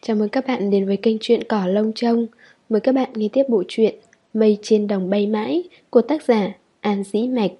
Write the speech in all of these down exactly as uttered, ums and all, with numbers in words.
Chào mừng các bạn đến với kênh truyện Cỏ Lông Trông. Mời các bạn nghe tiếp bộ truyện Mây trên đồng bay mãi của tác giả An Dĩ Mạch.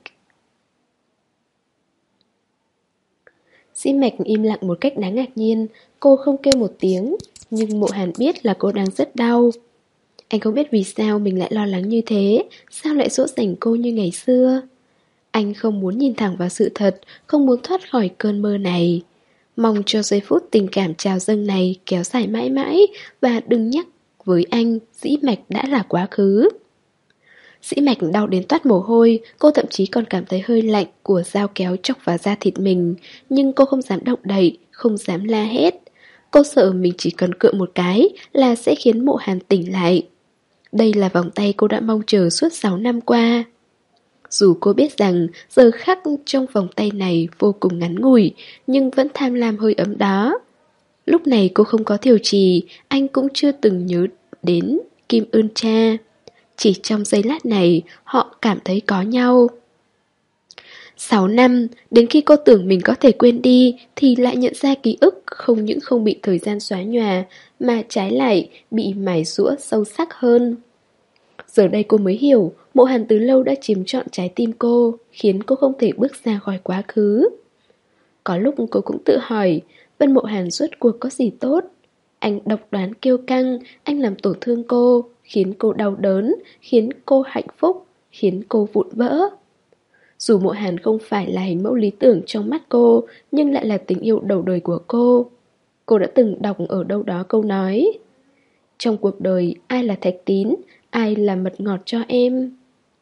Dĩ Mạch im lặng một cách đáng ngạc nhiên. Cô không kêu một tiếng, nhưng Mộ Hàn biết là cô đang rất đau. Anh không biết vì sao mình lại lo lắng như thế, sao lại dỗ dành cô như ngày xưa. Anh không muốn nhìn thẳng vào sự thật, không muốn thoát khỏi cơn mơ này. Mong cho giây phút tình cảm trào dâng này kéo dài mãi mãi. Và đừng nhắc với anh, Dĩ Mạch đã là quá khứ. Dĩ Mạch đau đến toát mồ hôi. Cô thậm chí còn cảm thấy hơi lạnh của dao kéo chọc vào da thịt mình. Nhưng cô không dám động đậy, không dám la hét. Cô sợ mình chỉ cần cựa một cái là sẽ khiến Mộ Hàn tỉnh lại. Đây là vòng tay cô đã mong chờ suốt sáu năm qua. Dù cô biết rằng giờ khắc trong vòng tay này vô cùng ngắn ngủi, nhưng vẫn tham lam hơi ấm đó. Lúc này cô không có Thiều Trì, anh cũng chưa từng nhớ đến Kim Ưn Cha. Chỉ trong giây lát này, họ cảm thấy có nhau. Sáu năm, đến khi cô tưởng mình có thể quên đi, thì lại nhận ra ký ức không những không bị thời gian xóa nhòa, mà trái lại bị mài giũa sâu sắc hơn. Giờ đây cô mới hiểu, Mộ Hàn từ lâu đã chiếm trọn trái tim cô, khiến cô không thể bước ra khỏi quá khứ. Có lúc cô cũng tự hỏi, Vân Mộ Hàn rốt cuộc có gì tốt? Anh độc đoán kiêu căng, anh làm tổn thương cô, khiến cô đau đớn, khiến cô hạnh phúc, khiến cô vụn vỡ. Dù Mộ Hàn không phải là hình mẫu lý tưởng trong mắt cô, nhưng lại là tình yêu đầu đời của cô. Cô đã từng đọc ở đâu đó câu nói, trong cuộc đời ai là thạch tín, ai là mật ngọt cho em.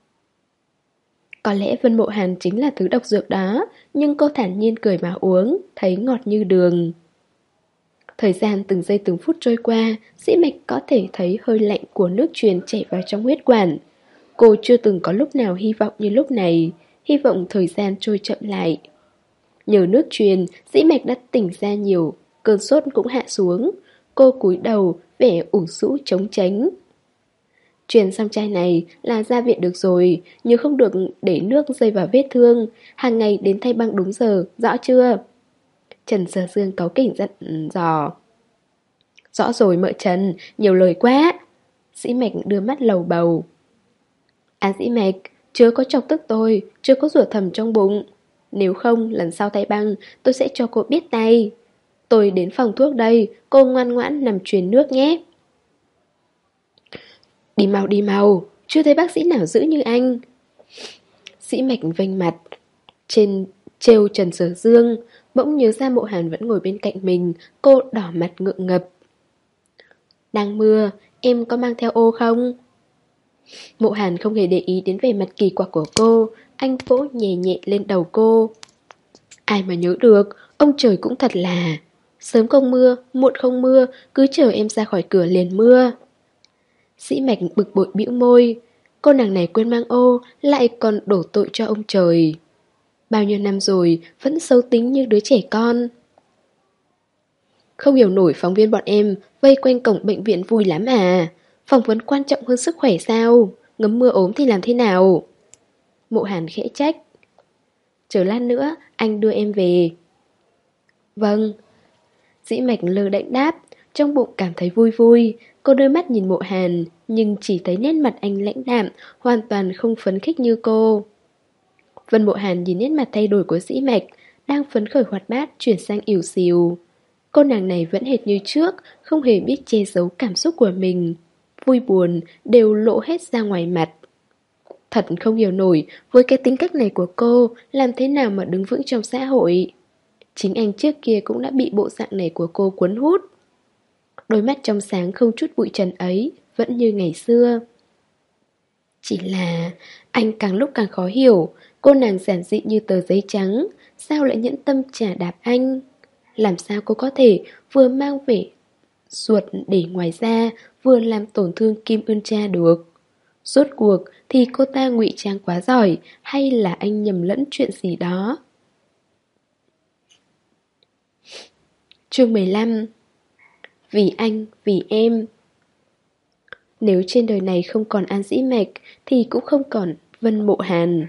Có lẽ Vân Mộ Hàn chính là thứ độc dược đó, nhưng cô thản nhiên cười mà uống, thấy ngọt như đường. Thời gian từng giây từng phút trôi qua, Dĩ Mạch có thể thấy hơi lạnh của nước truyền chảy vào trong huyết quản. Cô chưa từng có lúc nào hy vọng như lúc này, hy vọng thời gian trôi chậm lại. Nhờ nước truyền, Dĩ Mạch đã tỉnh ra nhiều, cơn sốt cũng hạ xuống. Cô cúi đầu, vẻ ủ rũ trống tránh. Truyền xong chai này là ra viện được rồi, nhưng không được để nước rơi vào vết thương. Hàng ngày đến thay băng đúng giờ, rõ chưa? Trần Sở Dương cáu kỉnh dặn dò. Rõ rồi mợ Trần, nhiều lời quá. Dĩ Mạch đưa mắt lầu bầu. À Dĩ Mạch, chưa có chọc tức tôi, chưa có rủa thầm trong bụng. Nếu không, lần sau thay băng, tôi sẽ cho cô biết tay. Tôi đến phòng thuốc đây, cô ngoan ngoãn nằm truyền nước nhé. Đi mau đi mau, chưa thấy bác sĩ nào giữ như anh. Dĩ Mạch vênh mặt trên trêu Trần Sở Dương. Bỗng nhớ ra Mộ Hàn vẫn ngồi bên cạnh mình. Cô đỏ mặt ngượng ngập. Đang mưa, em có mang theo ô không? Mộ Hàn không hề để ý đến vẻ mặt kỳ quặc của cô. Anh vỗ nhẹ nhẹ lên đầu cô. Ai mà nhớ được, ông trời cũng thật là sớm không mưa, muộn không mưa, cứ chờ em ra khỏi cửa liền mưa. Dĩ Mạch bực bội bĩu môi. Cô nàng này quên mang ô, lại còn đổ tội cho ông trời. Bao nhiêu năm rồi, vẫn xấu tính như đứa trẻ con. Không hiểu nổi phóng viên bọn em vây quanh cổng bệnh viện vui lắm à. Phỏng vấn quan trọng hơn sức khỏe sao? Ngấm mưa ốm thì làm thế nào? Mộ Hàn khẽ trách. Chờ lát nữa, anh đưa em về. Vâng. Dĩ Mạch lơ đễnh đáp, trong bụng cảm thấy vui vui. Cô đưa mắt nhìn Mộ Hàn, nhưng chỉ thấy nét mặt anh lãnh đạm, hoàn toàn không phấn khích như cô. Vân Mộ Hàn nhìn nét mặt thay đổi của Dĩ Mạch, đang phấn khởi hoạt bát chuyển sang ỉu xìu. Cô nàng này vẫn hệt như trước, không hề biết che giấu cảm xúc của mình. Vui buồn đều lộ hết ra ngoài mặt. Thật không hiểu nổi, với cái tính cách này của cô, làm thế nào mà đứng vững trong xã hội. Chính anh trước kia cũng đã bị bộ dạng này của cô cuốn hút. Đôi mắt trong sáng không chút bụi trần ấy, vẫn như ngày xưa. Chỉ là anh càng lúc càng khó hiểu, cô nàng giản dị như tờ giấy trắng, sao lại nhẫn tâm trả đạp anh? Làm sao cô có thể vừa mang vẻ ruột để ngoài ra, vừa làm tổn thương Kim Ưn Cha được? Rốt cuộc thì cô ta ngụy trang quá giỏi, hay là anh nhầm lẫn chuyện gì đó? Chương mười lăm. Vì anh, vì em. Nếu trên đời này không còn An Dĩ Mạch thì cũng không còn Vân Mộ Hàn.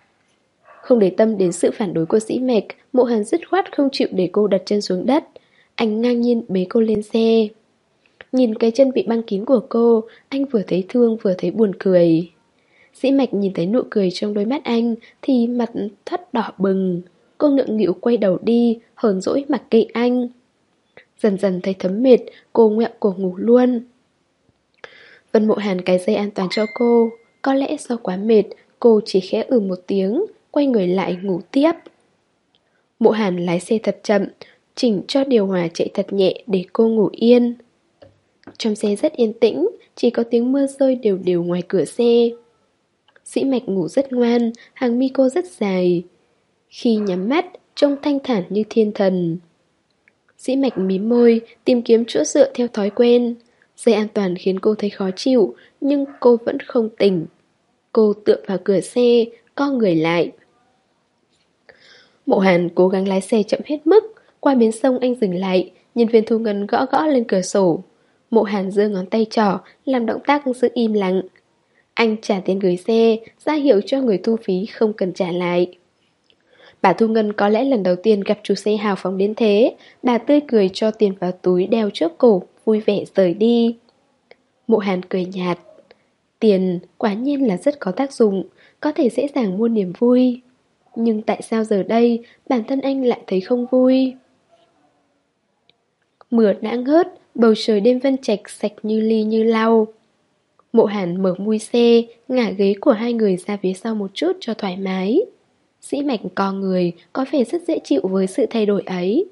Không để tâm đến sự phản đối của Dĩ Mạch, Mộ Hàn dứt khoát không chịu để cô đặt chân xuống đất. Anh ngang nhiên bế cô lên xe. Nhìn cái chân bị băng kín của cô, anh vừa thấy thương vừa thấy buồn cười. Dĩ Mạch nhìn thấy nụ cười trong đôi mắt anh thì mặt thắt đỏ bừng. Cô ngượng nghịu quay đầu đi, hờn dỗi mặc kệ anh. Dần dần thấy thấm mệt, cô ngoẹo cổ ngủ luôn. Vân Mộ Hàn cài dây an toàn cho cô. Có lẽ do quá mệt, cô chỉ khẽ ừ một tiếng, quay người lại ngủ tiếp. Mộ Hàn lái xe thật chậm, chỉnh cho điều hòa chạy thật nhẹ để cô ngủ yên. Trong xe rất yên tĩnh, chỉ có tiếng mưa rơi đều đều ngoài cửa xe. Dĩ Mạch ngủ rất ngoan, hàng mi cô rất dài. Khi nhắm mắt, trông thanh thản như thiên thần. Dĩ Mạch mím môi, tìm kiếm chỗ dựa theo thói quen. Dây an toàn khiến cô thấy khó chịu, nhưng cô vẫn không tỉnh. Cô tựa vào cửa xe, co người lại. Mộ Hàn cố gắng lái xe chậm hết mức. Qua bến sông anh dừng lại, nhân viên thu ngân gõ gõ lên cửa sổ. Mộ Hàn giơ ngón tay trỏ, làm động tác giữ im lặng. Anh trả tiền gửi xe, ra hiệu cho người thu phí không cần trả lại. Bà thu ngân có lẽ lần đầu tiên gặp chủ xe hào phóng đến thế. Bà tươi cười cho tiền vào túi đeo trước cổ, vui vẻ rời đi. Mộ Hàn cười nhạt. Tiền quả nhiên là rất có tác dụng, có thể dễ dàng mua niềm vui. Nhưng tại sao giờ đây bản thân anh lại thấy không vui? Mưa đã ngớt, bầu trời đêm Vân Trạch sạch như ly như lau. Mộ Hàn mở mui xe, ngả ghế của hai người ra phía sau một chút cho thoải mái. Dĩ Mạch co người, có vẻ rất dễ chịu với sự thay đổi ấy.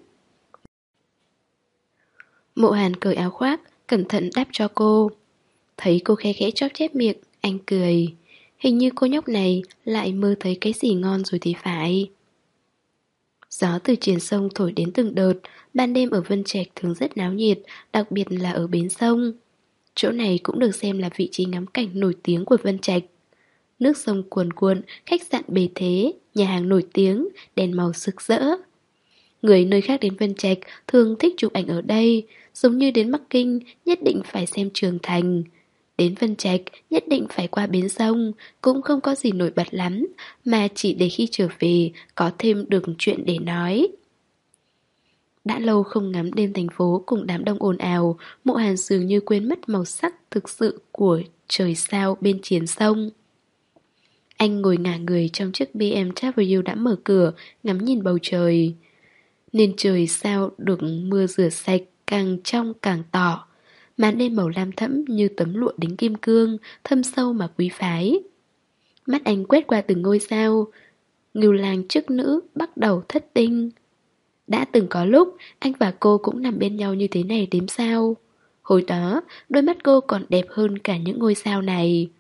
Mộ Hàn cởi áo khoác, cẩn thận đắp cho cô. Thấy cô khe khẽ chóp chép miệng, anh cười. Hình như cô nhóc này lại mơ thấy cái gì ngon rồi thì phải. Gió từ triền sông thổi đến từng đợt. Ban đêm ở Vân Trạch thường rất náo nhiệt, đặc biệt là ở bến sông. Chỗ này cũng được xem là vị trí ngắm cảnh nổi tiếng của Vân Trạch. Nước sông cuồn cuộn, khách sạn bề thế, nhà hàng nổi tiếng, đèn màu rực rỡ. Người nơi khác đến Vân Trạch thường thích chụp ảnh ở đây, giống như đến Bắc Kinh nhất định phải xem Trường Thành. Đến Vân Trạch nhất định phải qua bến sông, cũng không có gì nổi bật lắm, mà chỉ để khi trở về có thêm được chuyện để nói. Đã lâu không ngắm đêm thành phố cùng đám đông ồn ào, Mộ Hàn dường như quên mất màu sắc thực sự của trời sao bên triền sông. Anh ngồi ngả người trong chiếc bê em W đã mở cửa, ngắm nhìn bầu trời. Nên trời sao được mưa rửa sạch, càng trong càng tỏ. Màn đêm màu lam thẫm như tấm lụa đính kim cương, thâm sâu mà quý phái. Mắt anh quét qua từng ngôi sao. Ngưu lang chức nữ bắt đầu thất tinh. Đã từng có lúc anh và cô cũng nằm bên nhau như thế này đếm sao. Hồi đó đôi mắt cô còn đẹp hơn cả những ngôi sao này.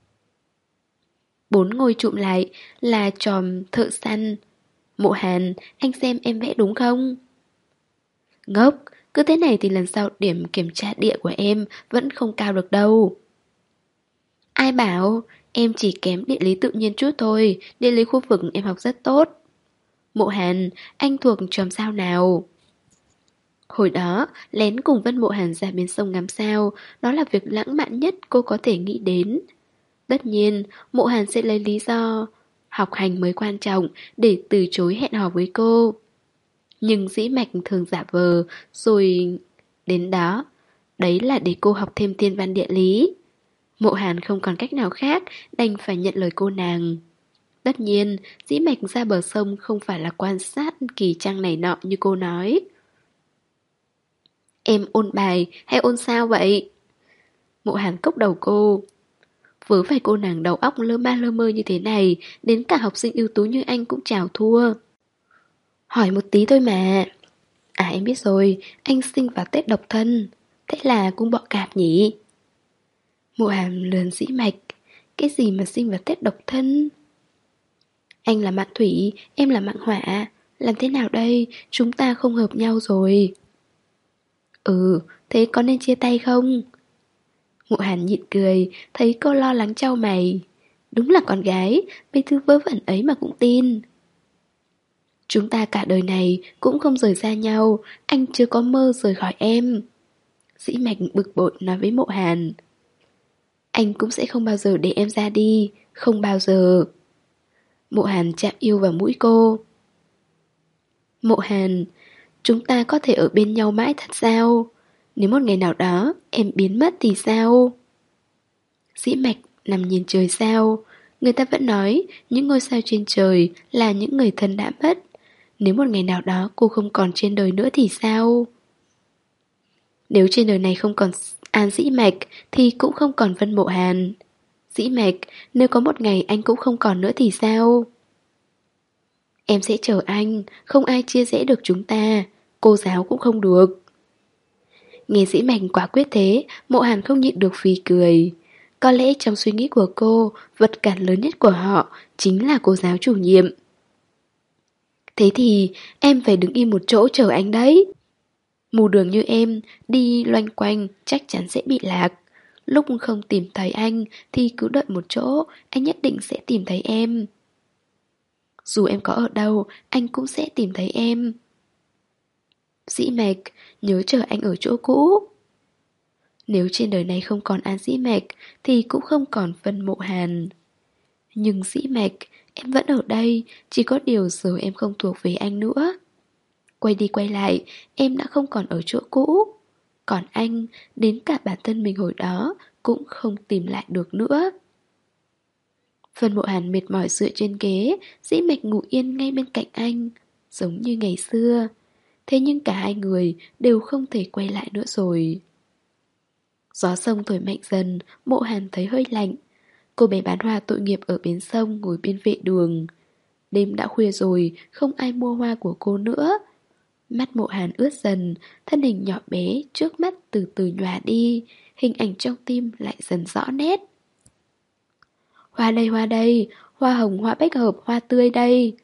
Bốn ngôi trụm lại là chòm thợ săn. Mộ Hàn, anh xem em vẽ đúng không? Ngốc, cứ thế này thì lần sau điểm kiểm tra địa của em vẫn không cao được đâu. Ai bảo, em chỉ kém địa lý tự nhiên chút thôi, địa lý khu vực em học rất tốt. Mộ Hàn, anh thuộc chòm sao nào? Hồi đó, lén cùng Vân Mộ Hàn ra bên sông ngắm sao, đó là việc lãng mạn nhất cô có thể nghĩ đến. Tất nhiên, Mộ Hàn sẽ lấy lý do học hành mới quan trọng để từ chối hẹn hò với cô. Nhưng Dĩ Mạch thường giả vờ, rồi đến đó. Đấy là để cô học thêm thiên văn địa lý. Mộ Hàn không còn cách nào khác, đành phải nhận lời cô nàng. Tất nhiên, Dĩ Mạch ra bờ sông không phải là quan sát kỳ trăng này nọ như cô nói. Em ôn bài hay ôn sao vậy? Mộ Hàn cốc đầu cô. Vớ phải cô nàng đầu óc lơ ma lơ mơ như thế này, đến cả học sinh ưu tú như anh cũng chào thua. Hỏi một tí thôi mà. À em biết rồi, anh sinh vào Tết độc thân. Thế là cũng bọ cạp nhỉ? Mộ Hàn lườn Dĩ Mạch. Cái gì mà sinh vào Tết độc thân? Anh là mạng thủy, em là mạng hỏa. Làm thế nào đây? Chúng ta không hợp nhau rồi. Ừ, thế có nên chia tay không? Mộ Hàn nhịn cười, thấy cô lo lắng chau mày. Đúng là con gái, mấy thứ vớ vẩn ấy mà cũng tin. Chúng ta cả đời này cũng không rời xa nhau, anh chưa có mơ rời khỏi em. Dĩ Mạch bực bội nói với Mộ Hàn. Anh cũng sẽ không bao giờ để em ra đi, không bao giờ. Mộ Hàn chạm yêu vào mũi cô. Mộ Hàn, Chúng ta có thể ở bên nhau mãi thật sao? Nếu một ngày nào đó em biến mất thì sao? Dĩ Mạch nằm nhìn trời sao. Người ta vẫn nói những ngôi sao trên trời là những người thân đã mất. Nếu một ngày nào đó cô không còn trên đời nữa thì sao? Nếu trên đời này không còn An Dĩ Mạch thì cũng không còn Vân Mộ Hàn. Dĩ Mạch, nếu có một ngày anh cũng không còn nữa thì sao? Em sẽ chờ anh, không ai chia rẽ được chúng ta, cô giáo cũng không được. Nghe Dĩ Mạch quả quyết thế, Mộ Hàn không nhịn được phì cười. Có lẽ trong suy nghĩ của cô, vật cản lớn nhất của họ chính là cô giáo chủ nhiệm. Thế thì em phải đứng im một chỗ chờ anh đấy. Mù đường như em, đi loanh quanh chắc chắn sẽ bị lạc. Lúc không tìm thấy anh thì cứ đợi một chỗ, anh nhất định sẽ tìm thấy em. Dù em có ở đâu, anh cũng sẽ tìm thấy em. Dĩ Mạch, nhớ chờ anh ở chỗ cũ. Nếu trên đời này không còn An Dĩ Mạch thì cũng không còn Vân Mộ Hàn. Nhưng Dĩ Mạch, em vẫn ở đây, chỉ có điều giờ em không thuộc về anh nữa. Quay đi quay lại, em đã không còn ở chỗ cũ. Còn anh, đến cả bản thân mình hồi đó cũng không tìm lại được nữa. Vân Mộ Hàn mệt mỏi dựa trên ghế, Dĩ Mạch ngủ yên ngay bên cạnh anh, giống như ngày xưa. Thế nhưng cả hai người đều không thể quay lại nữa rồi. Gió sông thổi mạnh dần, Mộ Hàn thấy hơi lạnh. Cô bé bán hoa tội nghiệp ở bến sông ngồi bên vệ đường. Đêm đã khuya rồi, không ai mua hoa của cô nữa. Mắt Mộ Hàn ướt dần, thân hình nhỏ bé trước mắt từ từ nhòa đi, hình ảnh trong tim lại dần rõ nét. Hoa đây, hoa đây, hoa hồng, hoa bách hợp, hoa tươi đây.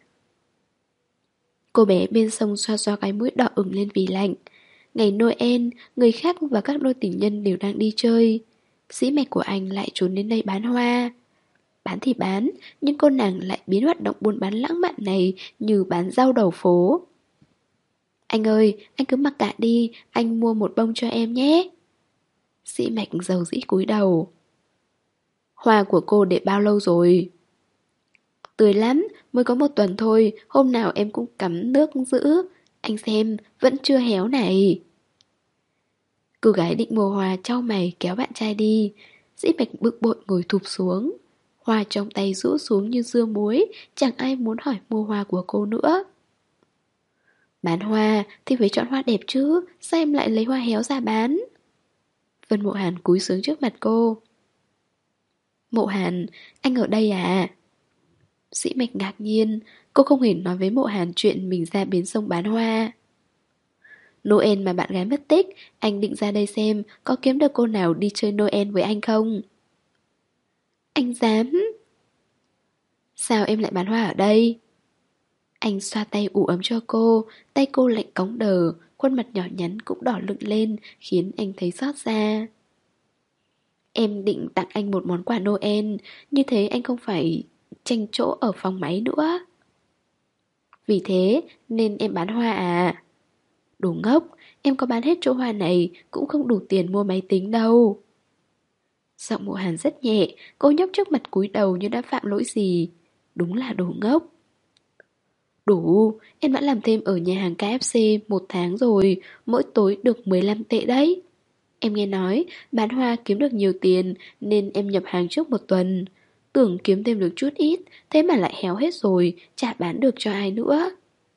Cô bé bên sông xoa xoa cái mũi đỏ ửng lên vì lạnh. Ngày Noel, người khác và các đôi tình nhân đều đang đi chơi. Dĩ Mạch của anh lại trốn đến đây bán hoa. Bán thì bán, nhưng cô nàng lại biến hoạt động buôn bán lãng mạn này như bán rau đầu phố. Anh ơi, anh cứ mặc cả đi, anh mua một bông cho em nhé. Dĩ Mạch dầu dĩ cúi đầu. Hoa của cô để bao lâu rồi? Tươi lắm, mới có một tuần thôi, hôm nào em cũng cắm nước giữ. Anh xem, vẫn chưa héo này. Cô gái định mua hoa chau mày kéo bạn trai đi. Dĩ Mạch bực bội ngồi thụp xuống. Hoa trong tay rũ xuống như dưa muối, chẳng ai muốn hỏi mua hoa của cô nữa. Bán hoa thì phải chọn hoa đẹp chứ, sao em lại lấy hoa héo ra bán? Vân Mộ Hàn cúi xuống trước mặt cô. Mộ Hàn, anh ở đây à? Dĩ Mạch ngạc nhiên, cô không hề nói với Mộ Hàn chuyện mình ra bến sông bán hoa. Noel mà bạn gái mất tích, anh định ra đây xem có kiếm được cô nào đi chơi Noel với anh không? Anh dám? Sao em lại bán hoa ở đây? Anh xoa tay ủ ấm cho cô, tay cô lạnh cóng đờ, khuôn mặt nhỏ nhắn cũng đỏ lựng lên, khiến anh thấy xót xa. Em định tặng anh một món quà Noel, như thế anh không phải tranh chỗ ở phòng máy nữa. Vì thế nên em bán hoa à? Đồ ngốc, em có bán hết chỗ hoa này cũng không đủ tiền mua máy tính đâu. Giọng Mộ Hàn rất nhẹ, cô nhóc trước mặt cúi đầu như đã phạm lỗi gì. Đúng là đồ ngốc. Đủ, em đã làm thêm ở nhà hàng ca ép xê một tháng rồi, mỗi tối được mười lăm tệ đấy. Em nghe nói bán hoa kiếm được nhiều tiền nên em nhập hàng trước một tuần. Tưởng kiếm thêm được chút ít, thế mà lại héo hết rồi, chả bán được cho ai nữa.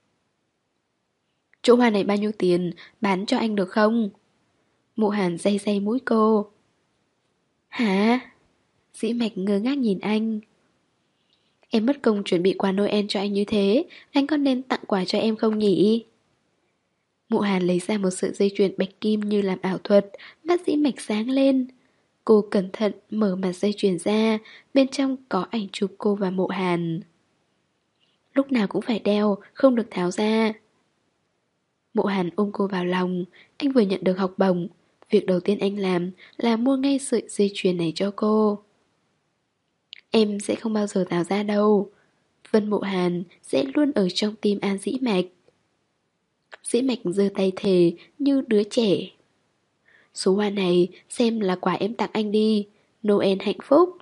Chỗ hoa này bao nhiêu tiền, bán cho anh được không? Mộ Hàn day day mũi cô. Hả? Dĩ Mạch ngơ ngác nhìn anh. Em mất công chuẩn bị quà Noel cho anh như thế, anh có nên tặng quà cho em không nhỉ? Mộ Hàn lấy ra một sợi dây chuyền bạch kim như làm ảo thuật, mắt Dĩ Mạch sáng lên. Cô cẩn thận mở mặt dây chuyền ra, bên trong có ảnh chụp cô và Mộ Hàn. Lúc nào cũng phải đeo, không được tháo ra. Mộ Hàn ôm cô vào lòng, anh vừa nhận được học bổng. Việc đầu tiên anh làm là mua ngay sợi dây chuyền này cho cô. Em sẽ không bao giờ tháo ra đâu. Vân Mộ Hàn sẽ luôn ở trong tim An Dĩ Mạch. Dĩ Mạch giơ tay thề như đứa trẻ. Số hoa này xem là quà em tặng anh đi. Noel hạnh phúc.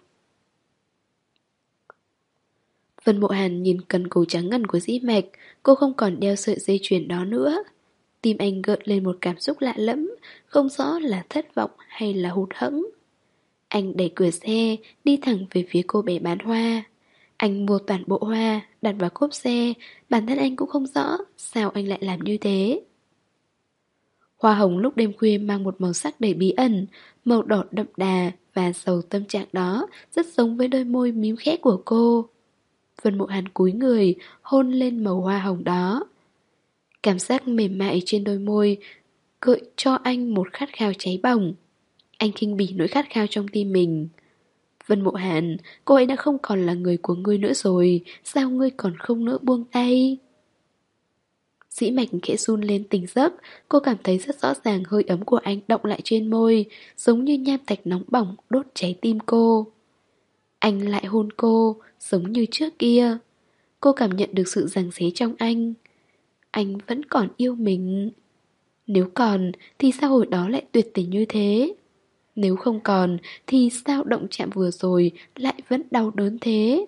Vân Mộ Hàn nhìn cần cổ trắng ngần của Dĩ Mạch. Cô không còn đeo sợi dây chuyền đó nữa. Tim anh gợn lên một cảm xúc lạ lẫm, không rõ là thất vọng hay là hụt hẫng. Anh đẩy cửa xe, đi thẳng về phía cô bé bán hoa. Anh mua toàn bộ hoa, đặt vào cốp xe, bản thân anh cũng không rõ sao anh lại làm như thế. Hoa hồng lúc đêm khuya mang một màu sắc đầy bí ẩn, màu đỏ đậm đà và giàu tâm trạng đó rất giống với đôi môi mím khẽ của cô. Vân Mộ Hàn cúi người, hôn lên màu hoa hồng đó. Cảm giác mềm mại trên đôi môi gợi cho anh một khát khao cháy bỏng. Anh khinh bỉ nỗi khát khao trong tim mình. Vân Mộ Hàn, cô ấy đã không còn là người của ngươi nữa rồi, sao ngươi còn không nỡ buông tay? Dĩ mạch khẽ run lên tỉnh giấc, cô cảm thấy rất rõ ràng hơi ấm của anh động lại trên môi, giống như nham thạch nóng bỏng đốt cháy tim cô. Anh lại hôn cô, giống như trước kia. Cô cảm nhận được sự giằng xé trong anh. Anh vẫn còn yêu mình. Nếu còn, thì sao hồi đó lại tuyệt tình như thế? Nếu không còn, thì sao động chạm vừa rồi lại vẫn đau đớn thế?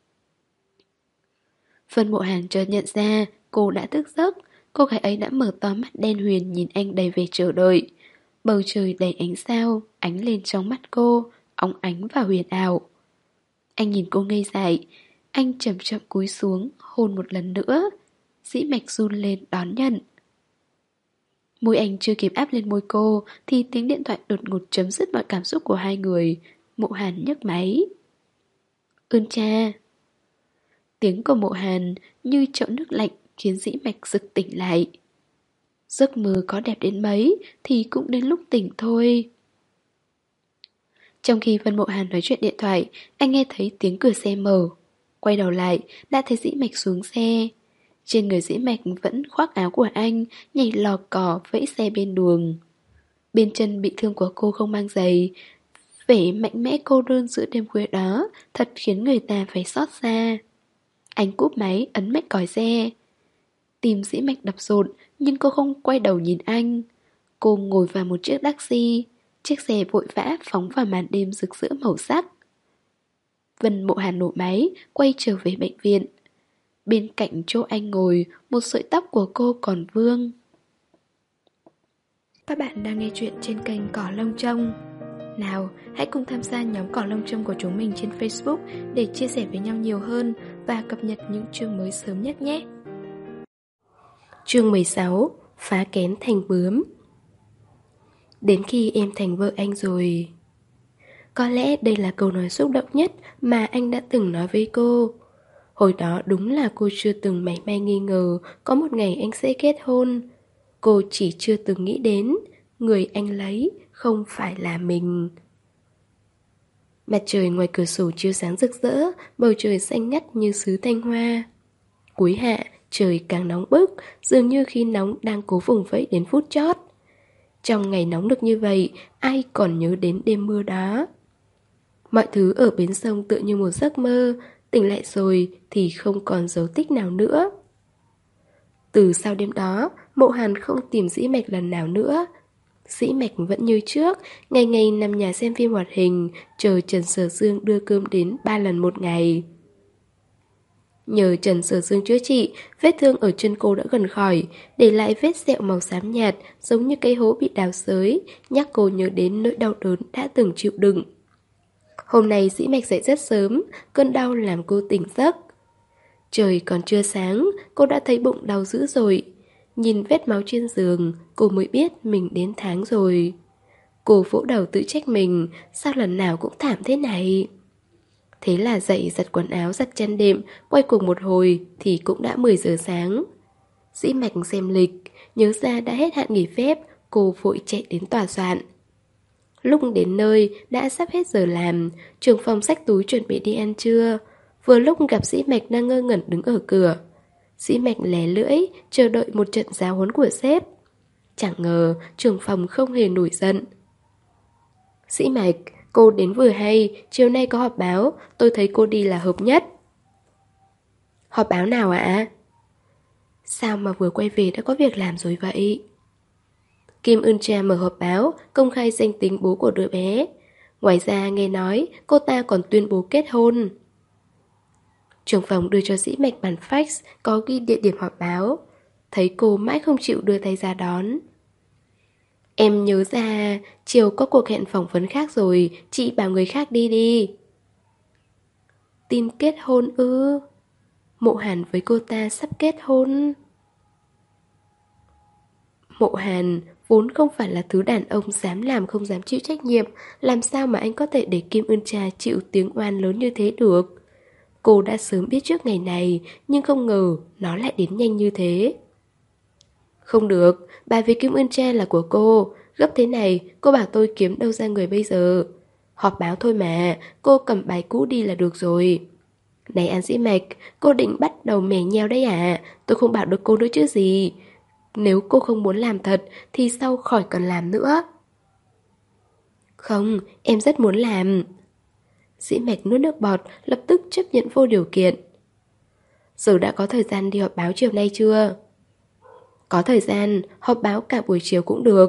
Vân Mộ Hàn chợt nhận ra cô đã thức giấc. Cô gái ấy đã mở to mắt đen huyền nhìn anh đầy vẻ chờ đợi. Bầu trời đầy ánh sao ánh lên trong mắt cô, óng ánh và huyền ảo. Anh nhìn cô ngây dại. Anh chậm chậm cúi xuống, hôn một lần nữa. Dĩ mạch run lên đón nhận. Môi anh chưa kịp áp lên môi cô thì tiếng điện thoại đột ngột chấm dứt mọi cảm xúc của hai người. Mộ Hàn nhấc máy. Ươn cha. Tiếng của Mộ Hàn như chậu nước lạnh khiến dĩ mạch rực tỉnh lại. Giấc mơ có đẹp đến mấy thì cũng đến lúc tỉnh thôi. Trong khi Vân Mộ Hàn nói chuyện điện thoại, anh nghe thấy tiếng cửa xe mở. Quay đầu lại, đã thấy dĩ mạch xuống xe. Trên người dĩ mạch vẫn khoác áo của anh, nhảy lò cò vẫy xe bên đường. Bên chân bị thương của cô không mang giày. Vẻ mạnh mẽ cô đơn giữa đêm khuya đó thật khiến người ta phải xót xa. Anh cúp máy ấn mạch còi xe. Tim dĩ mạch đập rộn, nhưng cô không quay đầu nhìn anh. Cô ngồi vào một chiếc taxi. Chiếc xe vội vã phóng vào màn đêm rực rỡ màu sắc. Vân Mộ Hàn nổ máy, quay trở về bệnh viện. Bên cạnh chỗ anh ngồi, một sợi tóc của cô còn vương. Các bạn đang nghe chuyện trên kênh Cỏ Lông Trông. Nào, hãy cùng tham gia nhóm Cỏ Lông Trông của chúng mình trên Facebook để chia sẻ với nhau nhiều hơn và cập nhật những chương mới sớm nhất nhé. Chương mười sáu. Phá kén thành bướm. Đến khi em thành vợ anh rồi. Có lẽ đây là câu nói xúc động nhất mà anh đã từng nói với cô. Hồi đó đúng là cô chưa từng mảy may nghi ngờ có một ngày anh sẽ kết hôn. Cô chỉ chưa từng nghĩ đến người anh lấy không phải là mình. Mặt trời ngoài cửa sổ chiếu sáng rực rỡ, bầu trời xanh ngắt như xứ Thanh Hoa. Cuối hạ, trời càng nóng bức, dường như khi nóng đang cố vùng vẫy đến phút chót. Trong ngày nóng được như vậy, ai còn nhớ đến đêm mưa đó. Mọi thứ ở bến sông tựa như một giấc mơ, tỉnh lại rồi thì không còn dấu tích nào nữa. Từ sau đêm đó, Mộ Hàn không tìm Dĩ Mạch lần nào nữa. Dĩ Mạch vẫn như trước, ngày ngày nằm nhà xem phim hoạt hình, chờ Trần Sở Dương đưa cơm đến ba lần một ngày. Nhờ Trần Sở Dương chữa trị, vết thương ở chân cô đã gần khỏi, để lại vết sẹo màu xám nhạt giống như cái hố bị đào xới, nhắc cô nhớ đến nỗi đau đớn đã từng chịu đựng. Hôm nay Dĩ Mạch dậy rất sớm, cơn đau làm cô tỉnh giấc. Trời còn chưa sáng, cô đã thấy bụng đau dữ rồi. Nhìn vết máu trên giường, cô mới biết mình đến tháng rồi. Cô vỗ đầu tự trách mình, sao lần nào cũng thảm thế này. Thế là dậy giặt quần áo, giặt chăn đệm, quay cuồng một hồi thì cũng đã mười giờ sáng. Dĩ Mạch xem lịch, nhớ ra đã hết hạn nghỉ phép, cô vội chạy đến tòa soạn. Lúc đến nơi đã sắp hết giờ làm, trưởng phòng xách túi chuẩn bị đi ăn trưa. Vừa lúc gặp Dĩ Mạch đang ngơ ngẩn đứng ở cửa. Dĩ Mạch lè lưỡi, chờ đợi một trận giáo huấn của sếp. Chẳng ngờ trưởng phòng không hề nổi giận. Dĩ Mạch, cô đến vừa hay, chiều nay có họp báo, tôi thấy cô đi là hợp nhất. Họp báo nào ạ? Sao mà vừa quay về đã có việc làm rồi vậy? Kim Ưn Cha mở họp báo, công khai danh tính bố của đứa bé. Ngoài ra nghe nói cô ta còn tuyên bố kết hôn. Trưởng phòng đưa cho Dĩ Mạch bản fax có ghi địa điểm họp báo. thấy cô mãi không chịu đưa tay ra đón. Em nhớ ra, chiều có cuộc hẹn phỏng vấn khác rồi, chị bảo người khác đi đi. Tin kết hôn ư? Mộ Hàn với cô ta sắp kết hôn. Mộ Hàn vốn không phải là thứ đàn ông dám làm không dám chịu trách nhiệm, làm sao mà anh có thể để Kim Ưn Cha chịu tiếng oan lớn như thế được. Cô đã sớm biết trước ngày này, nhưng không ngờ nó lại đến nhanh như thế. Không được, bà vì Kim Ưn Cha là của cô, gấp thế này cô bảo tôi kiếm đâu ra người bây giờ. Họp báo thôi mà, cô cầm bài cũ đi là được rồi. Này An Dĩ Mạch, cô định bắt đầu mè nheo đấy à? Tôi không bảo được cô nữa chứ gì. Nếu cô không muốn làm thật thì sau khỏi cần làm nữa. Không, em rất muốn làm. Dĩ Mạch nuốt nước bọt, lập tức chấp nhận vô điều kiện. Giờ đã có thời gian đi họp báo chiều nay chưa? Có thời gian, họp báo cả buổi chiều cũng được.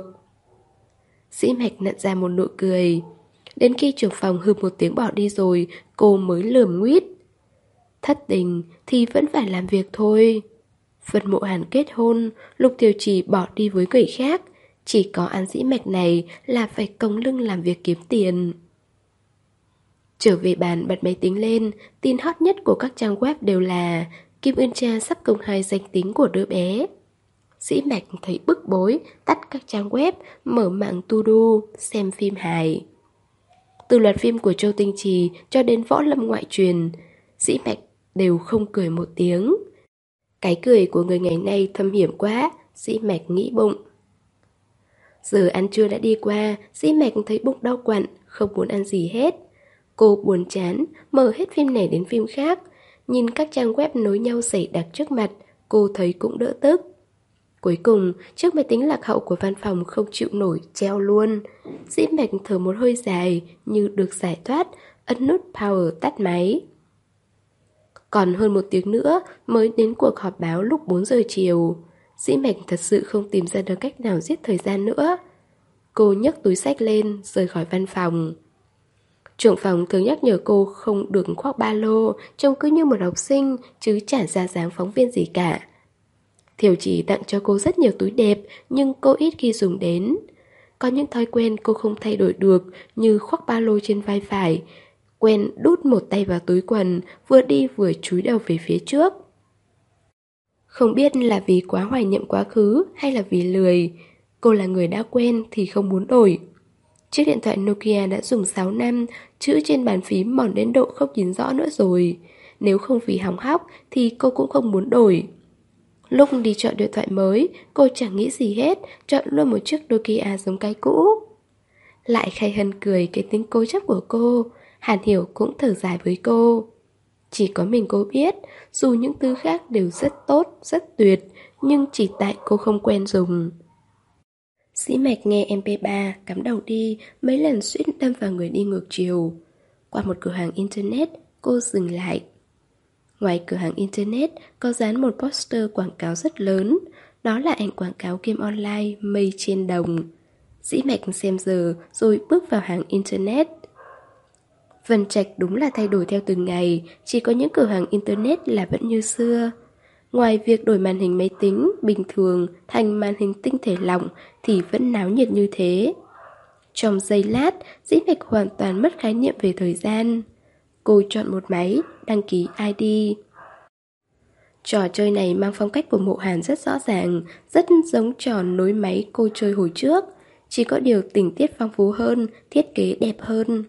Dĩ Mạch nặn ra một nụ cười. Đến khi trưởng phòng hừ một tiếng bỏ đi rồi, cô mới lườm nguýt. Thất tình thì vẫn phải làm việc thôi. Vân Mộ Hàn kết hôn, Lục Tiểu Trì bỏ đi với người khác. Chỉ có An Dĩ Mạch này là phải cống lưng làm việc kiếm tiền. Trở về bàn bật máy tính lên, tin hot nhất của các trang web đều là Kim Ưn Cha sắp công khai danh tính của đứa bé. Dĩ Mạch thấy bức bối, tắt các trang web, mở mạng to-do, xem phim hài. Từ loạt phim của Châu Tinh Trì cho đến võ lâm ngoại truyền, Dĩ Mạch đều không cười một tiếng. Cái cười của người ngày nay thâm hiểm quá, Dĩ Mạch nghĩ bụng. Giờ ăn trưa đã đi qua, Dĩ Mạch thấy bụng đau quặn, không muốn ăn gì hết. Cô buồn chán, mở hết phim này đến phim khác. Nhìn các trang web nối nhau dày đặc trước mặt, cô thấy cũng đỡ tức. Cuối cùng, chiếc máy tính lạc hậu của văn phòng không chịu nổi, treo luôn. Dĩ Mạch thở một hơi dài, như được giải thoát, ấn nút power tắt máy. Còn hơn một tiếng nữa mới đến cuộc họp báo lúc bốn giờ chiều. Dĩ Mạch thật sự không tìm ra được cách nào giết thời gian nữa. Cô nhấc túi xách lên, rời khỏi văn phòng. Trưởng phòng thường nhắc nhở cô không được khoác ba lô, trông cứ như một học sinh, chứ chả ra dáng phóng viên gì cả. Thiều Chỉ tặng cho cô rất nhiều túi đẹp, nhưng cô ít khi dùng đến. Có những thói quen cô không thay đổi được, như khoác ba lô trên vai phải, quen đút một tay vào túi quần, vừa đi vừa chúi đầu về phía trước. Không biết là vì quá hoài niệm quá khứ hay là vì lười, cô là người đã quen thì không muốn đổi. Chiếc điện thoại Nokia đã dùng sáu năm, chữ trên bàn phím mòn đến độ không nhìn rõ nữa rồi. Nếu không vì hỏng hóc thì cô cũng không muốn đổi. Lúc đi chọn điện thoại mới, cô chẳng nghĩ gì hết, chọn luôn một chiếc Nokia giống cái cũ. Lại Khai Hân cười cái tính cố chấp của cô, Hàn Hiểu cũng thở dài với cô. Chỉ có mình cô biết, dù những thứ khác đều rất tốt, rất tuyệt, nhưng chỉ tại cô không quen dùng. Dĩ Mạch nghe em pê ba, cắm đầu đi, mấy lần suýt đâm vào người đi ngược chiều. Qua một cửa hàng internet, cô dừng lại. Ngoài cửa hàng internet có dán một poster quảng cáo rất lớn. Đó là ảnh quảng cáo game online Mây Trên Đồng. Dĩ Mạch xem giờ rồi bước vào hàng internet. Vân Trạch đúng là thay đổi theo từng ngày, chỉ có những cửa hàng internet là vẫn như xưa. Ngoài việc đổi màn hình máy tính bình thường thành màn hình tinh thể lỏng thì vẫn náo nhiệt như thế. Trong giây lát, Dĩ Mạch hoàn toàn mất khái niệm về thời gian. Cô chọn một máy, đăng ký i đê. Trò chơi này mang phong cách của Mộ Hàn rất rõ ràng, rất giống trò nối máy cô chơi hồi trước. Chỉ có điều tình tiết phong phú hơn, thiết kế đẹp hơn.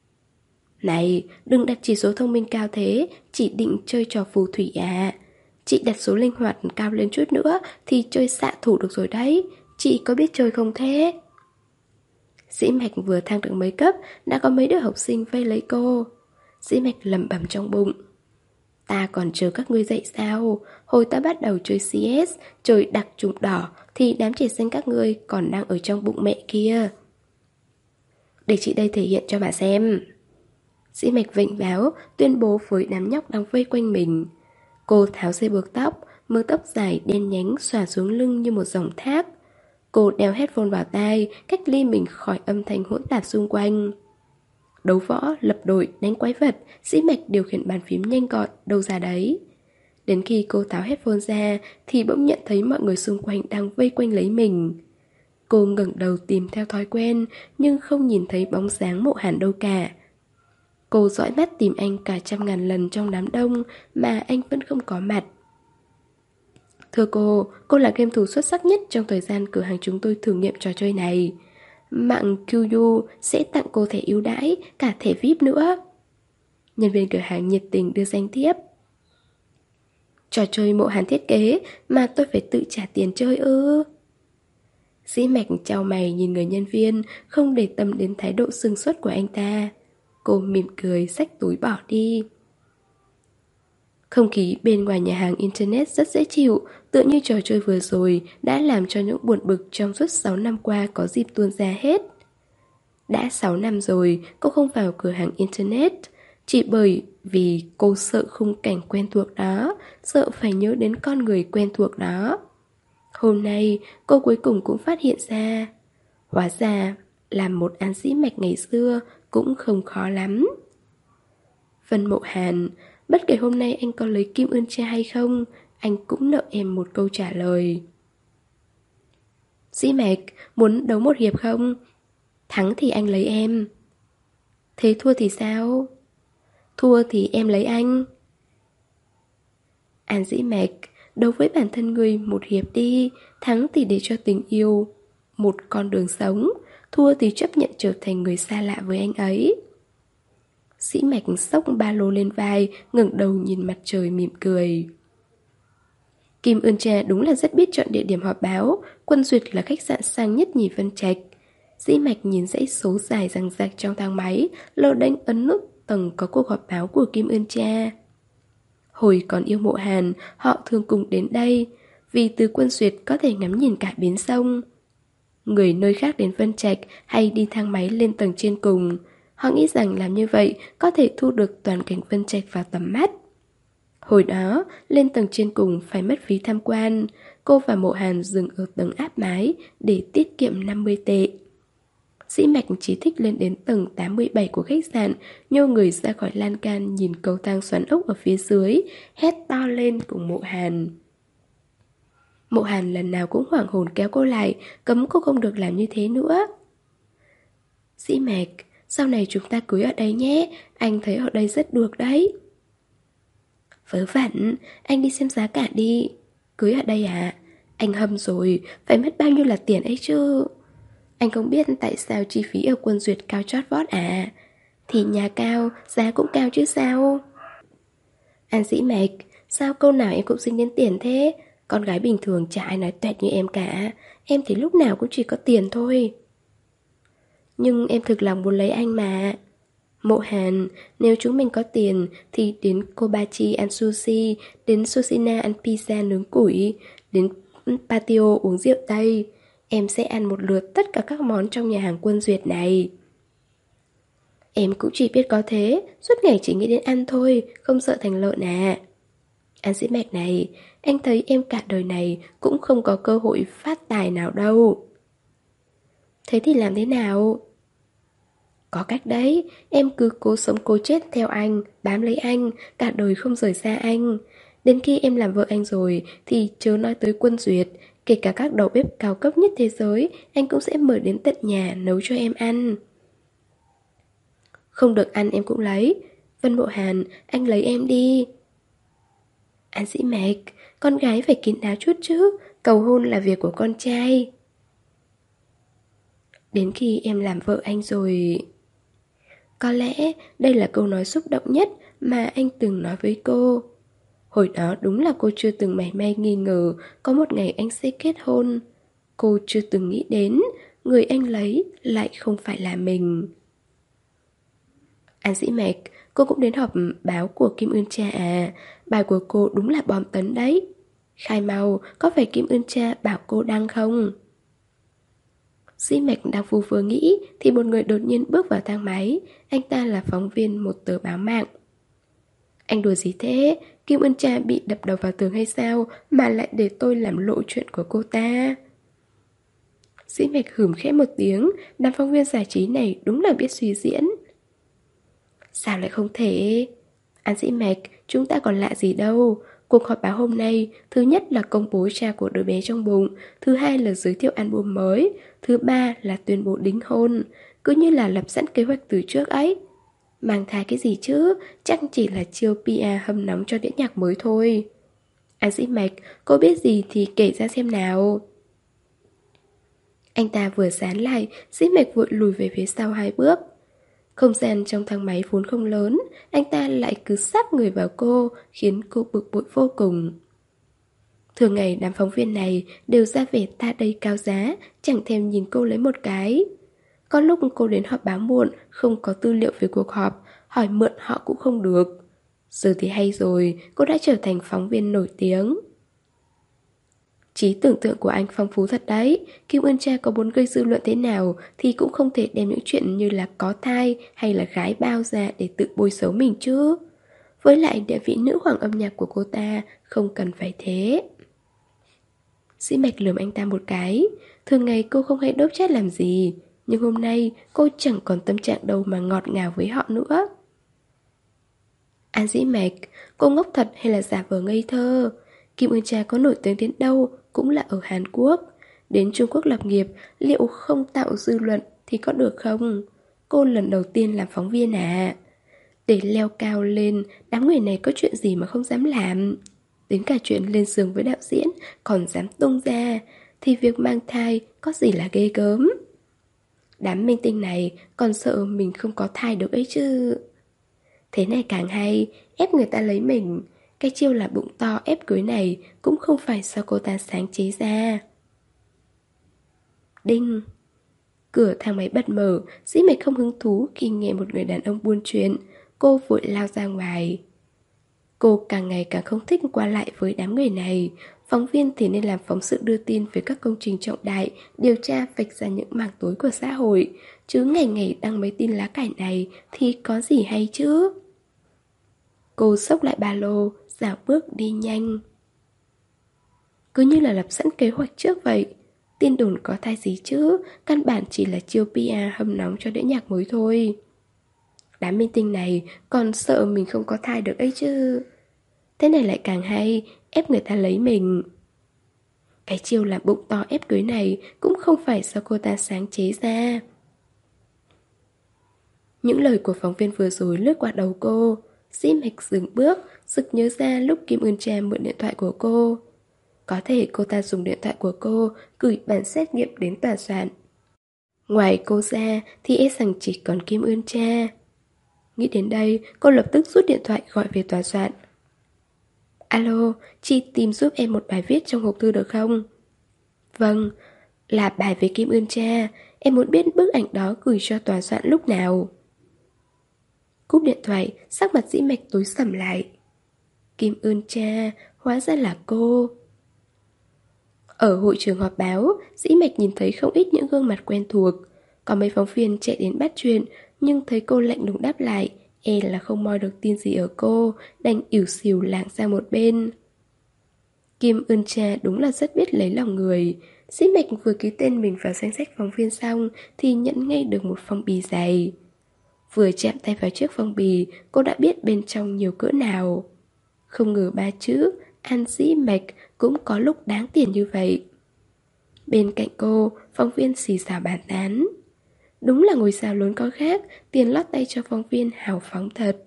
Này, đừng đặt chỉ số thông minh cao thế, chỉ định chơi trò phù thủy à. Chị đặt số linh hoạt cao lên chút nữa thì chơi xạ thủ được rồi đấy. Chị có biết chơi không thế? Dĩ Mạch vừa thăng được mấy cấp, đã có mấy đứa học sinh vây lấy cô. Dĩ Mạch lẩm bẩm trong bụng. Ta còn chờ các ngươi dậy sao? Hồi ta bắt đầu chơi xê ét, chơi đặc trùng đỏ, thì đám trẻ xanh các ngươi còn đang ở trong bụng mẹ kia. Để chị đây thể hiện cho bà xem. Dĩ Mạch vênh váo, tuyên bố với đám nhóc đang vây quanh mình. Cô tháo dây buộc tóc, mớ tóc dài đen nhánh xõa xuống lưng như một dòng thác. Cô đeo headphone vào tai, cách ly mình khỏi âm thanh hỗn tạp xung quanh. Đấu võ, lập đội, đánh quái vật, Dĩ Mạch điều khiển bàn phím nhanh gọn, đâu ra đấy. Đến khi cô tháo headphone ra thì bỗng nhận thấy mọi người xung quanh đang vây quanh lấy mình. Cô ngẩng đầu tìm theo thói quen nhưng không nhìn thấy bóng dáng Mộ Hàn đâu cả. Cô dõi mắt tìm anh cả trăm ngàn lần trong đám đông mà anh vẫn không có mặt. Thưa cô, cô là game thủ xuất sắc nhất trong thời gian cửa hàng chúng tôi thử nghiệm trò chơi này. Mạng quy u sẽ tặng cô thẻ ưu đãi, cả thẻ vi ai pi nữa. Nhân viên cửa hàng nhiệt tình đưa danh thiếp. Trò chơi Mộ Hàn thiết kế mà tôi phải tự trả tiền chơi ư? Dĩ Mạch chau mày nhìn người nhân viên, không để tâm đến thái độ sừng sốt của anh ta. Cô mỉm cười xách túi bỏ đi. Không khí bên ngoài nhà hàng Internet rất dễ chịu, tựa như trò chơi vừa rồi đã làm cho những buồn bực trong suốt sáu năm qua có dịp tuôn ra hết. Đã sáu năm rồi, cô không vào cửa hàng Internet, chỉ bởi vì cô sợ khung cảnh quen thuộc đó, sợ phải nhớ đến con người quen thuộc đó. Hôm nay, cô cuối cùng cũng phát hiện ra, hóa ra, làm một An Dĩ Mạch ngày xưa cũng không khó lắm. Vân Mộ Hàn, bất kể hôm nay anh có lấy Kim Ưn Cha hay không, anh cũng nợ em một câu trả lời. Dĩ Mạch, muốn đấu một hiệp không? Thắng thì anh lấy em. Thế thua thì sao? Thua thì em lấy anh. An Dĩ Mạch, đấu với bản thân người một hiệp đi, thắng thì để cho tình yêu một con đường sống, thua thì chấp nhận trở thành người xa lạ với anh ấy. Dĩ Mạch xốc ba lô lên vai, ngẩng đầu nhìn mặt trời mỉm cười. Kim Ưn Cha đúng là rất biết chọn địa điểm họp báo. Quân Duyệt là khách sạn sang nhất nhì Vân Trạch. Dĩ Mạch nhìn dãy số dài dằng dặc trong thang máy, lơ đễnh ấn nút tầng có cuộc họp báo của Kim Ưn Cha. Hồi còn yêu Mộ Hàn, họ thường cùng đến đây, vì từ Quân Duyệt có thể ngắm nhìn cả bến sông. Người nơi khác đến Vân Trạch hay đi thang máy lên tầng trên cùng, họ nghĩ rằng làm như vậy có thể thu được toàn cảnh Vân Trạch vào tầm mắt. Hồi đó, lên tầng trên cùng phải mất phí tham quan. Cô và Mộ Hàn dừng ở tầng áp mái để tiết kiệm năm mươi tệ. Dĩ Mạch chỉ thích lên đến tầng tám mươi bảy của khách sạn, nhô người ra khỏi lan can nhìn cầu thang xoắn ốc ở phía dưới, hét to lên cùng Mộ Hàn. Mộ Hàn lần nào cũng hoảng hồn kéo cô lại, cấm cô không được làm như thế nữa. Dĩ Mạch, sau này chúng ta cưới ở đây nhé, anh thấy ở đây rất được đấy. Vớ vẩn, anh đi xem giá cả đi. Cưới ở đây à? Anh hâm rồi, phải mất bao nhiêu là tiền ấy chứ? Anh không biết tại sao chi phí ở Quân Duyệt cao chót vót à? Thì nhà cao, giá cũng cao chứ sao? An Dĩ Mạch, sao câu nào em cũng dính đến tiền thế? Con gái bình thường chả ai nói tuẹt như em cả. Em thì lúc nào cũng chỉ có tiền thôi. Nhưng em thực lòng muốn lấy anh mà. Mộ Hàn, nếu chúng mình có tiền thì đến Kobachi ăn sushi, đến Sushina ăn pizza nướng củi, đến patio uống rượu Tây. Em sẽ ăn một lượt tất cả các món trong nhà hàng Quân Duyệt này. Em cũng chỉ biết có thế, suốt ngày chỉ nghĩ đến ăn thôi, không sợ thành lợn à. An Dĩ Mạch này, anh thấy em cả đời này cũng không có cơ hội phát tài nào đâu. Thế thì làm thế nào? Có cách đấy, em cứ cố sống cố chết theo anh, bám lấy anh, cả đời không rời xa anh. Đến khi em làm vợ anh rồi thì chớ nói tới Quân Duyệt, kể cả các đầu bếp cao cấp nhất thế giới, anh cũng sẽ mời đến tận nhà nấu cho em ăn. Không được ăn em cũng lấy. Vân Mộ Hàn, anh lấy em đi. An Dĩ Mạch, con gái phải kín đáo chút chứ, cầu hôn là việc của con trai. Đến khi em làm vợ anh rồi... Có lẽ đây là câu nói xúc động nhất mà anh từng nói với cô. Hồi đó đúng là cô chưa từng mảy may nghi ngờ có một ngày anh sẽ kết hôn. Cô chưa từng nghĩ đến người anh lấy lại không phải là mình. An Dĩ Mạch, cô cũng đến họp báo của Kim Ưn Cha à? Bài của cô đúng là bom tấn đấy. Khai mau, có phải Kim Ưn Cha bảo cô đăng không? Dĩ Mạch đang phù vừa nghĩ thì một người đột nhiên bước vào thang máy. Anh ta là phóng viên một tờ báo mạng. Anh đùa gì thế? Kim Ưn Cha bị đập đầu vào tường hay sao mà lại để tôi làm lộ chuyện của cô ta? Dĩ Mạch hửm khẽ một tiếng. Đám phóng viên giải trí này đúng là biết suy diễn. Sao lại không thể? An Dĩ Mạch, chúng ta còn lạ gì đâu. Cuộc họp báo hôm nay, thứ nhất là công bố cha của đứa bé trong bụng, thứ hai là giới thiệu album mới, thứ ba là tuyên bố đính hôn. Cứ như là lập sẵn kế hoạch từ trước ấy. Mang thai cái gì chứ, chắc chỉ là chiêu pê e hâm nóng cho đĩa nhạc mới thôi. À dĩ mạch, cô biết gì thì kể ra xem nào. Anh ta vừa dán lại, dĩ mạch vội lùi về phía sau hai bước. Không gian trong thang máy vốn không lớn, anh ta lại cứ sáp người vào cô, khiến cô bực bội vô cùng. Thường ngày đám phóng viên này đều ra vẻ ta đây cao giá, chẳng thèm nhìn cô lấy một cái. Có lúc cô đến họp báo muộn, không có tư liệu về cuộc họp, hỏi mượn họ cũng không được. Giờ thì hay rồi, cô đã trở thành phóng viên nổi tiếng. Trí tưởng tượng của anh phong phú thật đấy. Kim Ưn Cha có muốn gây dư luận thế nào thì cũng không thể đem những chuyện như là có thai hay là gái bao ra để tự bôi xấu mình chứ. Với lại địa vị nữ hoàng âm nhạc của cô ta không cần phải thế. Sĩ Mạch lườm anh ta một cái. Thường ngày cô không hay đốt chat làm gì, nhưng hôm nay cô chẳng còn tâm trạng đâu mà ngọt ngào với họ nữa. An Dĩ Mạch, cô ngốc thật hay là giả vờ ngây thơ? Kim Ưn Cha có nổi tiếng đến đâu cũng là ở Hàn Quốc. Đến Trung Quốc lập nghiệp, liệu không tạo dư luận thì có được không? Cô lần đầu tiên làm phóng viên à? Để leo cao lên, đám người này có chuyện gì mà không dám làm? Đến cả chuyện lên giường với đạo diễn còn dám tung ra, thì việc mang thai có gì là ghê gớm. Đám minh tinh này còn sợ mình không có thai được ấy chứ. Thế này càng hay, ép người ta lấy mình. Cái chiêu là bụng to ép cưới này cũng không phải do cô ta sáng chế ra. Đinh. Cửa thang máy bật mở, Dĩ Mạch không hứng thú khi nghe một người đàn ông buôn chuyện. Cô vội lao ra ngoài. Cô càng ngày càng không thích qua lại với đám người này. Phóng viên thì nên làm phóng sự đưa tin về các công trình trọng đại, điều tra vạch ra những mảng tối của xã hội. Chứ ngày ngày đăng mấy tin lá cải này thì có gì hay chứ. Cô xốc lại ba lô, dạo bước đi nhanh. Cứ như là lập sẵn kế hoạch trước vậy. Tin đồn có thai gì chứ, căn bản chỉ là chiêu pê e hâm nóng cho đĩa nhạc mới thôi. Đám minh tinh này còn sợ mình không có thai được ấy chứ. Thế này lại càng hay, ép người ta lấy mình. Cái chiêu làm bụng to ép cưới này cũng không phải do cô ta sáng chế ra. Những lời của phóng viên vừa rồi lướt qua đầu cô. Dĩ Mạch dừng bước, sực nhớ ra lúc Kim Ưn Cha mượn điện thoại của cô. Có thể cô ta dùng điện thoại của cô gửi bản xét nghiệm đến tòa soạn. Ngoài cô ra thì e rằng chỉ còn Kim Ưn Cha. Nghĩ đến đây, cô lập tức rút điện thoại gọi về tòa soạn. Alo, chị tìm giúp em một bài viết trong hộp thư được không? Vâng, là bài về Kim Ưn Cha. Em muốn biết bức ảnh đó gửi cho tòa soạn lúc nào. Cúp điện thoại, sắc mặt Dĩ Mạch tối sầm lại. Kim Ưn Cha, hóa ra là cô. Ở hội trường họp báo, Dĩ Mạch nhìn thấy không ít những gương mặt quen thuộc. Có mấy phóng viên chạy đến bắt chuyện, nhưng thấy cô lạnh lùng đáp lại, e là không moi được tin gì ở cô, đành ỉu xìu lảng sang một bên. Kim Ưn Cha đúng là rất biết lấy lòng người. Dĩ Mạch vừa ký tên mình vào danh sách phóng viên xong thì nhận ngay được một phong bì dày. Vừa chạm tay vào chiếc phong bì, cô đã biết bên trong nhiều cỡ nào. Không ngờ ba chữ An Dĩ Mạch cũng có lúc đáng tiền như vậy. Bên cạnh cô, phóng viên xì xào bàn tán. Đúng là ngôi sao lớn có khác, tiền lót tay cho phóng viên hào phóng thật.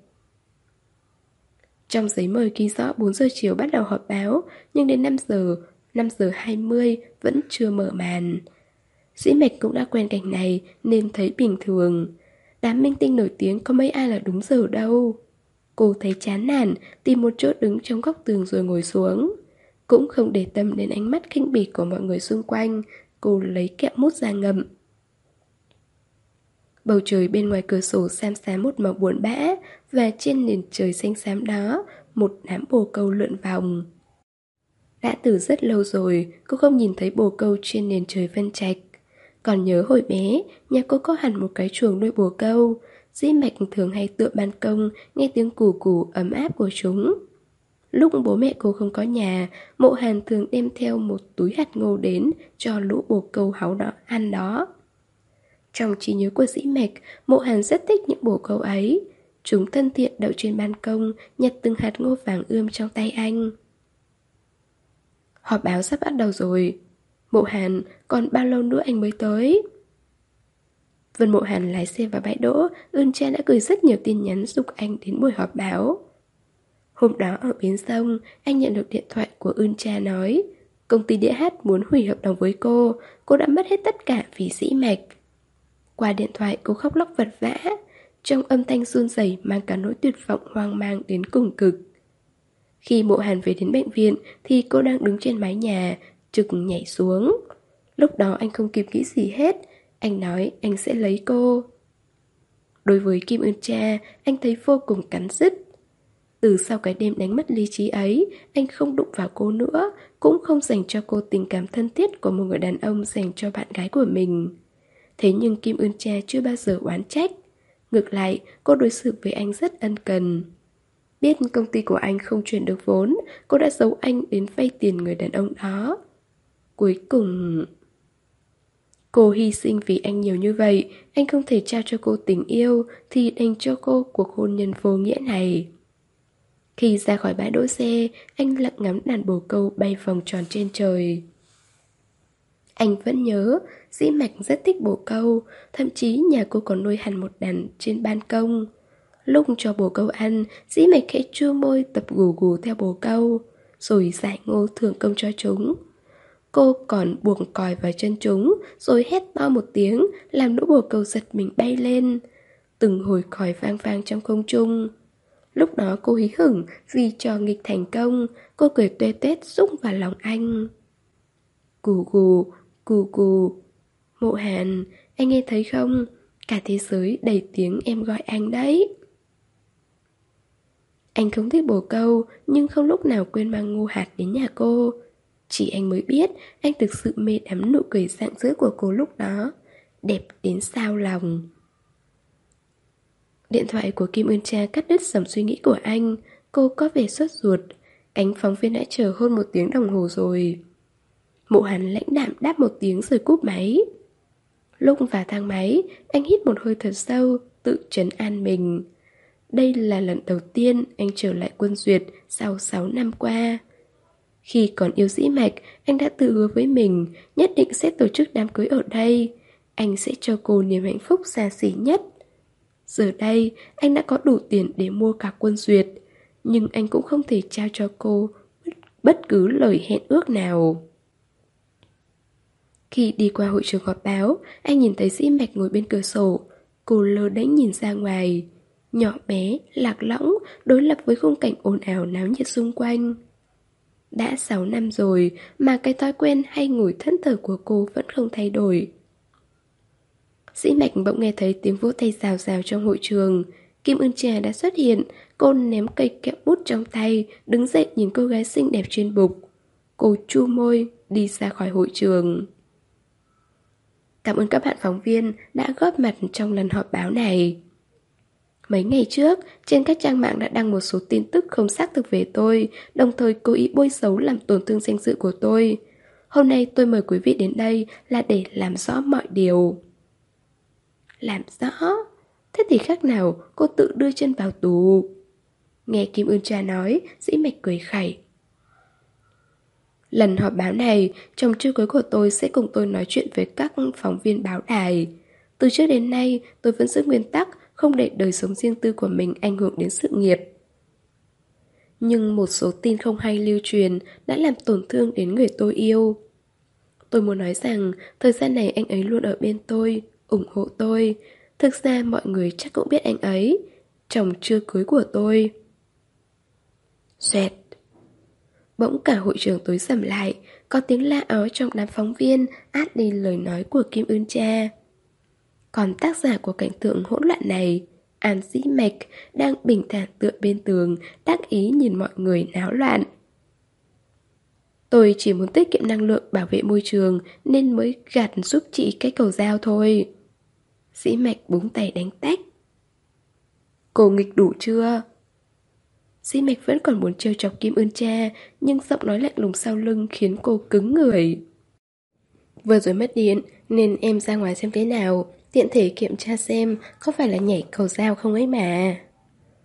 Trong giấy mời ghi rõ bốn giờ chiều bắt đầu họp báo, nhưng đến năm giờ, năm giờ hai mươi vẫn chưa mở màn. Dĩ Mạch cũng đã quen cảnh này nên thấy bình thường. Đám minh tinh nổi tiếng có mấy ai là đúng giờ đâu. Cô thấy chán nản, tìm một chỗ đứng trong góc tường rồi ngồi xuống. Cũng không để tâm đến ánh mắt khinh bỉ của mọi người xung quanh, cô lấy kẹo mút ra ngậm. Bầu trời bên ngoài cửa sổ xám xám một màu buồn bã, và trên nền trời xanh xám đó, một đám bồ câu lượn vòng. Đã từ rất lâu rồi, cô không nhìn thấy bồ câu trên nền trời Vân Trạch. Còn nhớ hồi bé, nhà cô có hẳn một cái chuồng nuôi bồ câu. Dĩ Mạch thường hay tựa ban công, nghe tiếng cù cù ấm áp của chúng. Lúc bố mẹ cô không có nhà, Mộ Hàn thường đem theo một túi hạt ngô đến cho lũ bồ câu háu đó ăn đó. Trong trí nhớ của Dĩ Mạch, Mộ Hàn rất thích những bồ câu ấy. Chúng thân thiện đậu trên ban công, nhặt từng hạt ngô vàng ươm trong tay anh. Họp báo sắp bắt đầu rồi. Mộ Hàn, còn bao lâu nữa anh mới tới? Vân Mộ Hàn lái xe vào bãi đỗ, Ưn Cha đã gửi rất nhiều tin nhắn giục anh đến buổi họp báo. Hôm đó ở bến sông, anh nhận được điện thoại của Ưn Cha nói công ty đĩa hát muốn hủy hợp đồng với cô, cô đã mất hết tất cả vì Dĩ Mạch. Qua điện thoại cô khóc lóc vật vã, trong âm thanh run rẩy mang cả nỗi tuyệt vọng hoang mang đến cùng cực. Khi Mộ Hàn về đến bệnh viện thì cô đang đứng trên mái nhà, trực nhảy xuống. Lúc đó anh không kịp nghĩ gì hết, anh nói anh sẽ lấy cô. Đối với Kim Ưn Cha, anh thấy vô cùng cắn rứt. Từ sau cái đêm đánh mất lý trí ấy, anh không đụng vào cô nữa, cũng không dành cho cô tình cảm thân thiết của một người đàn ông dành cho bạn gái của mình. Thế nhưng Kim Ưn Cha chưa bao giờ oán trách. Ngược lại, cô đối xử với anh rất ân cần. Biết công ty của anh không chuyển được vốn, cô đã giấu anh đến vay tiền người đàn ông đó. Cuối cùng... Cô hy sinh vì anh nhiều như vậy, anh không thể trao cho cô tình yêu thì đành cho cô cuộc hôn nhân vô nghĩa này. Khi ra khỏi bãi đỗ xe, anh lặng ngắm đàn bồ câu bay vòng tròn trên trời. Anh vẫn nhớ, Dĩ Mạch rất thích bồ câu, thậm chí nhà cô còn nuôi hẳn một đàn trên ban công. Lúc cho bồ câu ăn, Dĩ Mạch khẽ chua môi tập gù gù theo bồ câu, rồi giải ngô thưởng công cho chúng. Cô còn buộc còi vào chân chúng, rồi hét to một tiếng, làm lũ bồ câu giật mình bay lên. Từng hồi còi vang vang trong không trung. Lúc đó cô hí hửng vì trò nghịch thành công, cô cười tuê tuét rúc vào lòng anh. Cù cù, cù cù. Mộ Hàn, anh nghe thấy không? Cả thế giới đầy tiếng em gọi anh đấy. Anh không thích bồ câu, nhưng không lúc nào quên mang ngô hạt đến nhà cô. Chỉ anh mới biết anh thực sự mê đắm nụ cười rạng rỡ của cô lúc đó. Đẹp đến sao lòng. Điện thoại của Kim Ưn Cha cắt đứt dòng suy nghĩ của anh. Cô có vẻ sốt ruột. Cánh phóng viên đã chờ hơn một tiếng đồng hồ rồi. Mộ Hàn lãnh đạm đáp một tiếng rồi cúp máy. Lúc vào thang máy, anh hít một hơi thật sâu, tự trấn an mình. Đây là lần đầu tiên anh trở lại Quân Duyệt sau sáu năm qua. Khi còn yêu Dĩ Mạch, anh đã tự hứa với mình nhất định sẽ tổ chức đám cưới ở đây. Anh sẽ cho cô niềm hạnh phúc xa xỉ nhất. Giờ đây, anh đã có đủ tiền để mua cả Quân Duyệt, nhưng anh cũng không thể trao cho cô bất cứ lời hẹn ước nào. Khi đi qua hội trường họp báo, anh nhìn thấy Dĩ Mạch ngồi bên cửa sổ. Cô lơ đễnh nhìn ra ngoài. Nhỏ bé, lạc lõng, đối lập với khung cảnh ồn ào náo nhiệt xung quanh. Đã sáu năm rồi mà cái thói quen hay ngồi thẫn thờ của cô vẫn không thay đổi. Dĩ Mạch bỗng nghe thấy tiếng vỗ tay rào rào trong hội trường. Kim Ưn Cha đã xuất hiện. Cô ném cây kẹo bút trong tay, đứng dậy nhìn cô gái xinh đẹp trên bục. Cô chu môi, đi ra khỏi hội trường. Cảm ơn các bạn phóng viên đã góp mặt trong lần họp báo này. Mấy ngày trước, trên các trang mạng đã đăng một số tin tức không xác thực về tôi, đồng thời cố ý bôi xấu làm tổn thương danh dự của tôi. Hôm nay tôi mời quý vị đến đây là để làm rõ mọi điều. Làm rõ? Thế thì khác nào cô tự đưa chân vào tù. Nghe Kim Ưn Cha nói, Dĩ Mạch cười khẩy. Lần họp báo này, chồng chưa cưới của tôi sẽ cùng tôi nói chuyện với các phóng viên báo đài. Từ trước đến nay, tôi vẫn giữ nguyên tắc không để đời sống riêng tư của mình ảnh hưởng đến sự nghiệp. Nhưng một số tin không hay lưu truyền đã làm tổn thương đến người tôi yêu. Tôi muốn nói rằng, thời gian này anh ấy luôn ở bên tôi, ủng hộ tôi. Thực ra mọi người chắc cũng biết anh ấy, chồng chưa cưới của tôi. Xoẹt. Bỗng cả hội trường tối sầm lại, có tiếng la ó trong đám phóng viên át đi lời nói của Kim Ưn Cha. Còn tác giả của cảnh tượng hỗn loạn này, An Dĩ Mạch, đang bình thản tựa bên tường, đắc ý nhìn mọi người náo loạn. Tôi chỉ muốn tiết kiệm năng lượng bảo vệ môi trường nên mới gạt giúp chị cái cầu dao thôi. Dĩ Mạch búng tay đánh tách. Cô nghịch đủ chưa? Dĩ Mạch vẫn còn muốn trêu chọc Kim Ưn Cha, nhưng giọng nói lạnh lùng sau lưng khiến cô cứng người. Vừa rồi mất điện nên em ra ngoài xem thế nào, tiện thể kiểm tra xem có phải là nhảy cầu dao không ấy mà.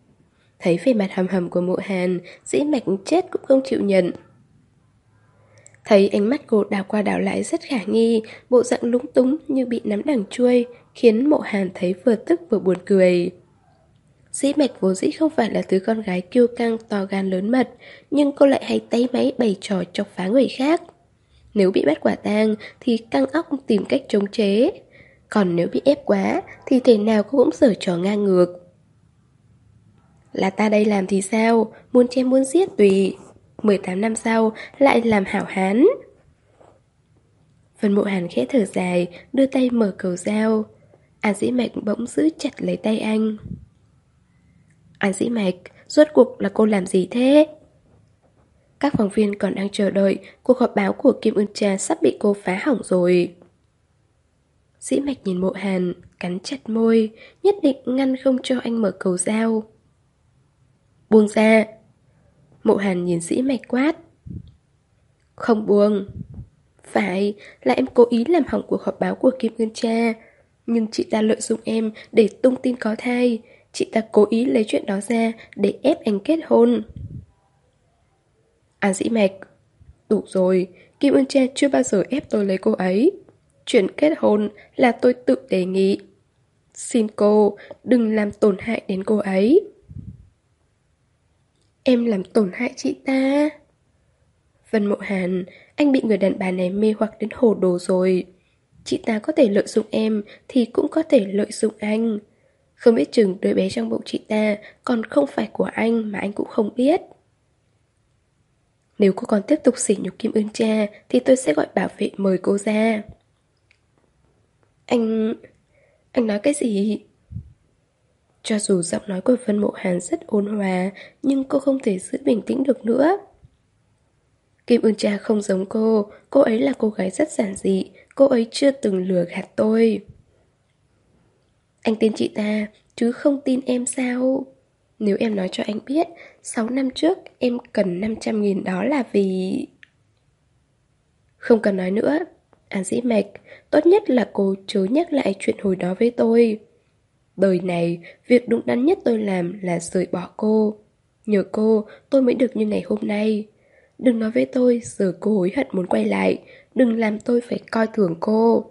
Thấy vẻ mặt hầm hầm của Mộ Hàn, Dĩ Mạch chết cũng không chịu nhận. Thấy ánh mắt cô đảo qua đảo lại rất khả nghi, bộ dạng lúng túng như bị nắm đằng chuôi, khiến Mộ Hàn thấy vừa tức vừa buồn cười. Dĩ Mạch vốn dĩ không phải là thứ con gái kiêu căng to gan lớn mật, nhưng cô lại hay tay máy bày trò chọc phá người khác. Nếu bị bắt quả tang thì căng óc tìm cách chống chế, còn nếu bị ép quá thì thể nào cô cũng giở trò ngang ngược. Là ta đây làm thì sao, muốn chém muốn giết tùy. mười tám năm sau lại làm hảo hán. Vân Mộ Hàn khẽ thở dài, đưa tay mở cầu dao. An Dĩ Mạch bỗng giữ chặt lấy tay anh. An Dĩ Mạch, rốt cuộc là cô làm gì thế? Các phóng viên còn đang chờ đợi, cuộc họp báo của Kim Ưn Cha sắp bị cô phá hỏng rồi. Dĩ Mạch nhìn Mộ Hàn, cắn chặt môi, nhất định ngăn không cho anh mở cầu dao. Buông ra. Mộ Hàn nhìn Dĩ Mạch quát. Không buông. Phải, là em cố ý làm hỏng cuộc họp báo của Kim Ưn Cha. Nhưng chị ta lợi dụng em để tung tin có thai. Chị ta cố ý lấy chuyện đó ra để ép anh kết hôn. An Dĩ Mạch, đủ rồi, Kim Ưn Cha chưa bao giờ ép tôi lấy cô ấy. Chuyện kết hôn là tôi tự đề nghị. Xin cô, đừng làm tổn hại đến cô ấy. Em làm tổn hại chị ta? Vân Mộ Hàn, anh bị người đàn bà này mê hoặc đến hồ đồ rồi. Chị ta có thể lợi dụng em thì cũng có thể lợi dụng anh. Không biết chừng đứa bé trong bụng chị ta còn không phải của anh mà anh cũng không biết. Nếu cô còn tiếp tục sỉ nhục Kim Ưn Cha thì tôi sẽ gọi bảo vệ mời cô ra. Anh... anh nói cái gì? Cho dù giọng nói của Vân Mộ Hàn rất ôn hòa, nhưng cô không thể giữ bình tĩnh được nữa. Kim Ưn Cha không giống cô, cô ấy là cô gái rất giản dị, cô ấy chưa từng lừa gạt tôi. Anh tin chị ta, chứ không tin em sao? Nếu em nói cho anh biết, sáu năm trước em cần năm trăm nghìn đó là vì... Không cần nói nữa. An Dĩ Mạch, tốt nhất là cô chớ nhắc lại chuyện hồi đó với tôi. Đời này, việc đúng đắn nhất tôi làm là rời bỏ cô. Nhờ cô, tôi mới được như ngày hôm nay. Đừng nói với tôi giờ cô hối hận muốn quay lại. Đừng làm tôi phải coi thường cô.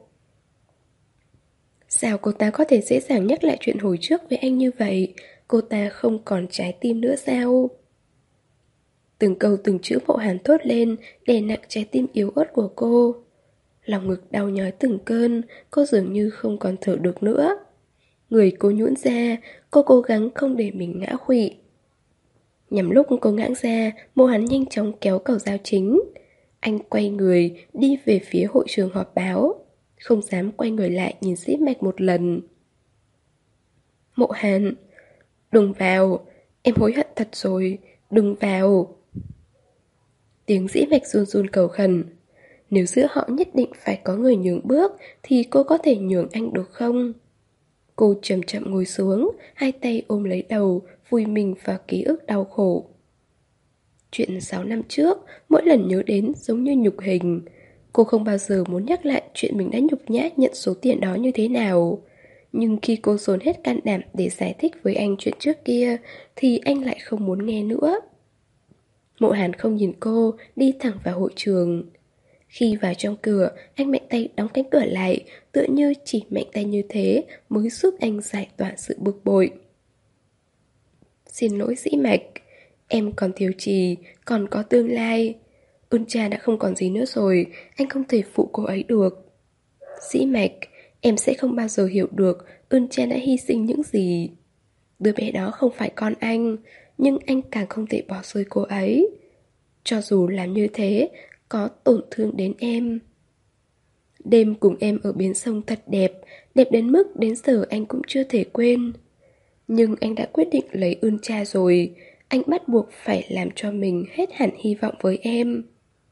Sao cô ta có thể dễ dàng nhắc lại chuyện hồi trước với anh như vậy? Cô ta không còn trái tim nữa sao? Từng câu từng chữ Mộ Hàn thốt lên, đè nặng trái tim yếu ớt của cô. Lòng ngực đau nhói từng cơn, cô dường như không còn thở được nữa. Người cô nhũn ra, cô cố gắng không để mình ngã khuỵu. Nhằm lúc cô ngã ra, Mộ Hàn nhanh chóng kéo cầu dao chính. Anh quay người, đi về phía hội trường họp báo. Không dám quay người lại nhìn Dĩ Mạch một lần. Mộ Hàn, đừng vào, em hối hận thật rồi, đừng vào. Tiếng Dĩ Mạch run run cầu khẩn. Nếu giữa họ nhất định phải có người nhường bước thì cô có thể nhường anh được không? Cô chậm chậm ngồi xuống, hai tay ôm lấy đầu, vùi mình vào ký ức đau khổ. Chuyện sáu năm trước, mỗi lần nhớ đến giống như nhục hình. Cô không bao giờ muốn nhắc lại chuyện mình đã nhục nhã nhận số tiền đó như thế nào. Nhưng khi cô dồn hết can đảm để giải thích với anh chuyện trước kia, thì anh lại không muốn nghe nữa. Mộ Hàn không nhìn cô, đi thẳng vào hội trường. Khi vào trong cửa, anh mạnh tay đóng cánh cửa lại, tựa như chỉ mạnh tay như thế mới giúp anh giải tỏa sự bực bội. Xin lỗi Dĩ Mạch, em còn thiếu trì, còn có tương lai. Ưn Cha đã không còn gì nữa rồi, anh không thể phụ cô ấy được. Dĩ Mạch, em sẽ không bao giờ hiểu được Ưn Cha đã hy sinh những gì. Đứa bé đó không phải con anh, nhưng anh càng không thể bỏ rơi cô ấy. Cho dù làm như thế, có tổn thương đến em. Đêm cùng em ở bến sông thật đẹp, đẹp đến mức đến giờ anh cũng chưa thể quên. Nhưng anh đã quyết định lấy Ưn Cha rồi, anh bắt buộc phải làm cho mình hết hẳn hy vọng với em.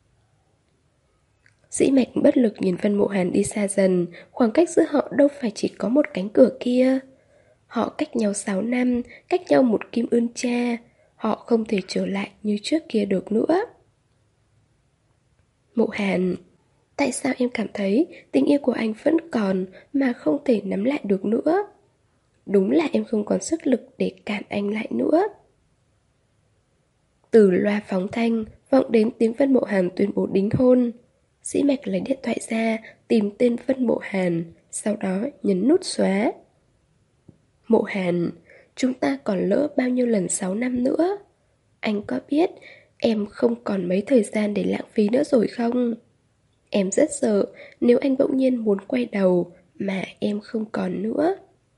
Dĩ Mạch bất lực nhìn Vân Mộ Hàn đi xa dần, khoảng cách giữa họ đâu phải chỉ có một cánh cửa kia. Họ cách nhau sáu năm, cách nhau một Kim Ưn Cha, họ không thể trở lại như trước kia được nữa. Mộ Hàn, tại sao em cảm thấy tình yêu của anh vẫn còn mà không thể nắm lại được nữa? Đúng là em không còn sức lực để cản anh lại nữa. Từ loa phóng thanh vọng đến tiếng Vân Mộ Hàn tuyên bố đính hôn. Dĩ Mạch lấy điện thoại ra, tìm tên Vân Mộ Hàn, sau đó nhấn nút xóa. Mộ Hàn, chúng ta còn lỡ bao nhiêu lần sáu năm nữa? Anh có biết em không còn mấy thời gian để lãng phí nữa rồi không? Em rất sợ nếu anh bỗng nhiên muốn quay đầu mà em không còn nữa.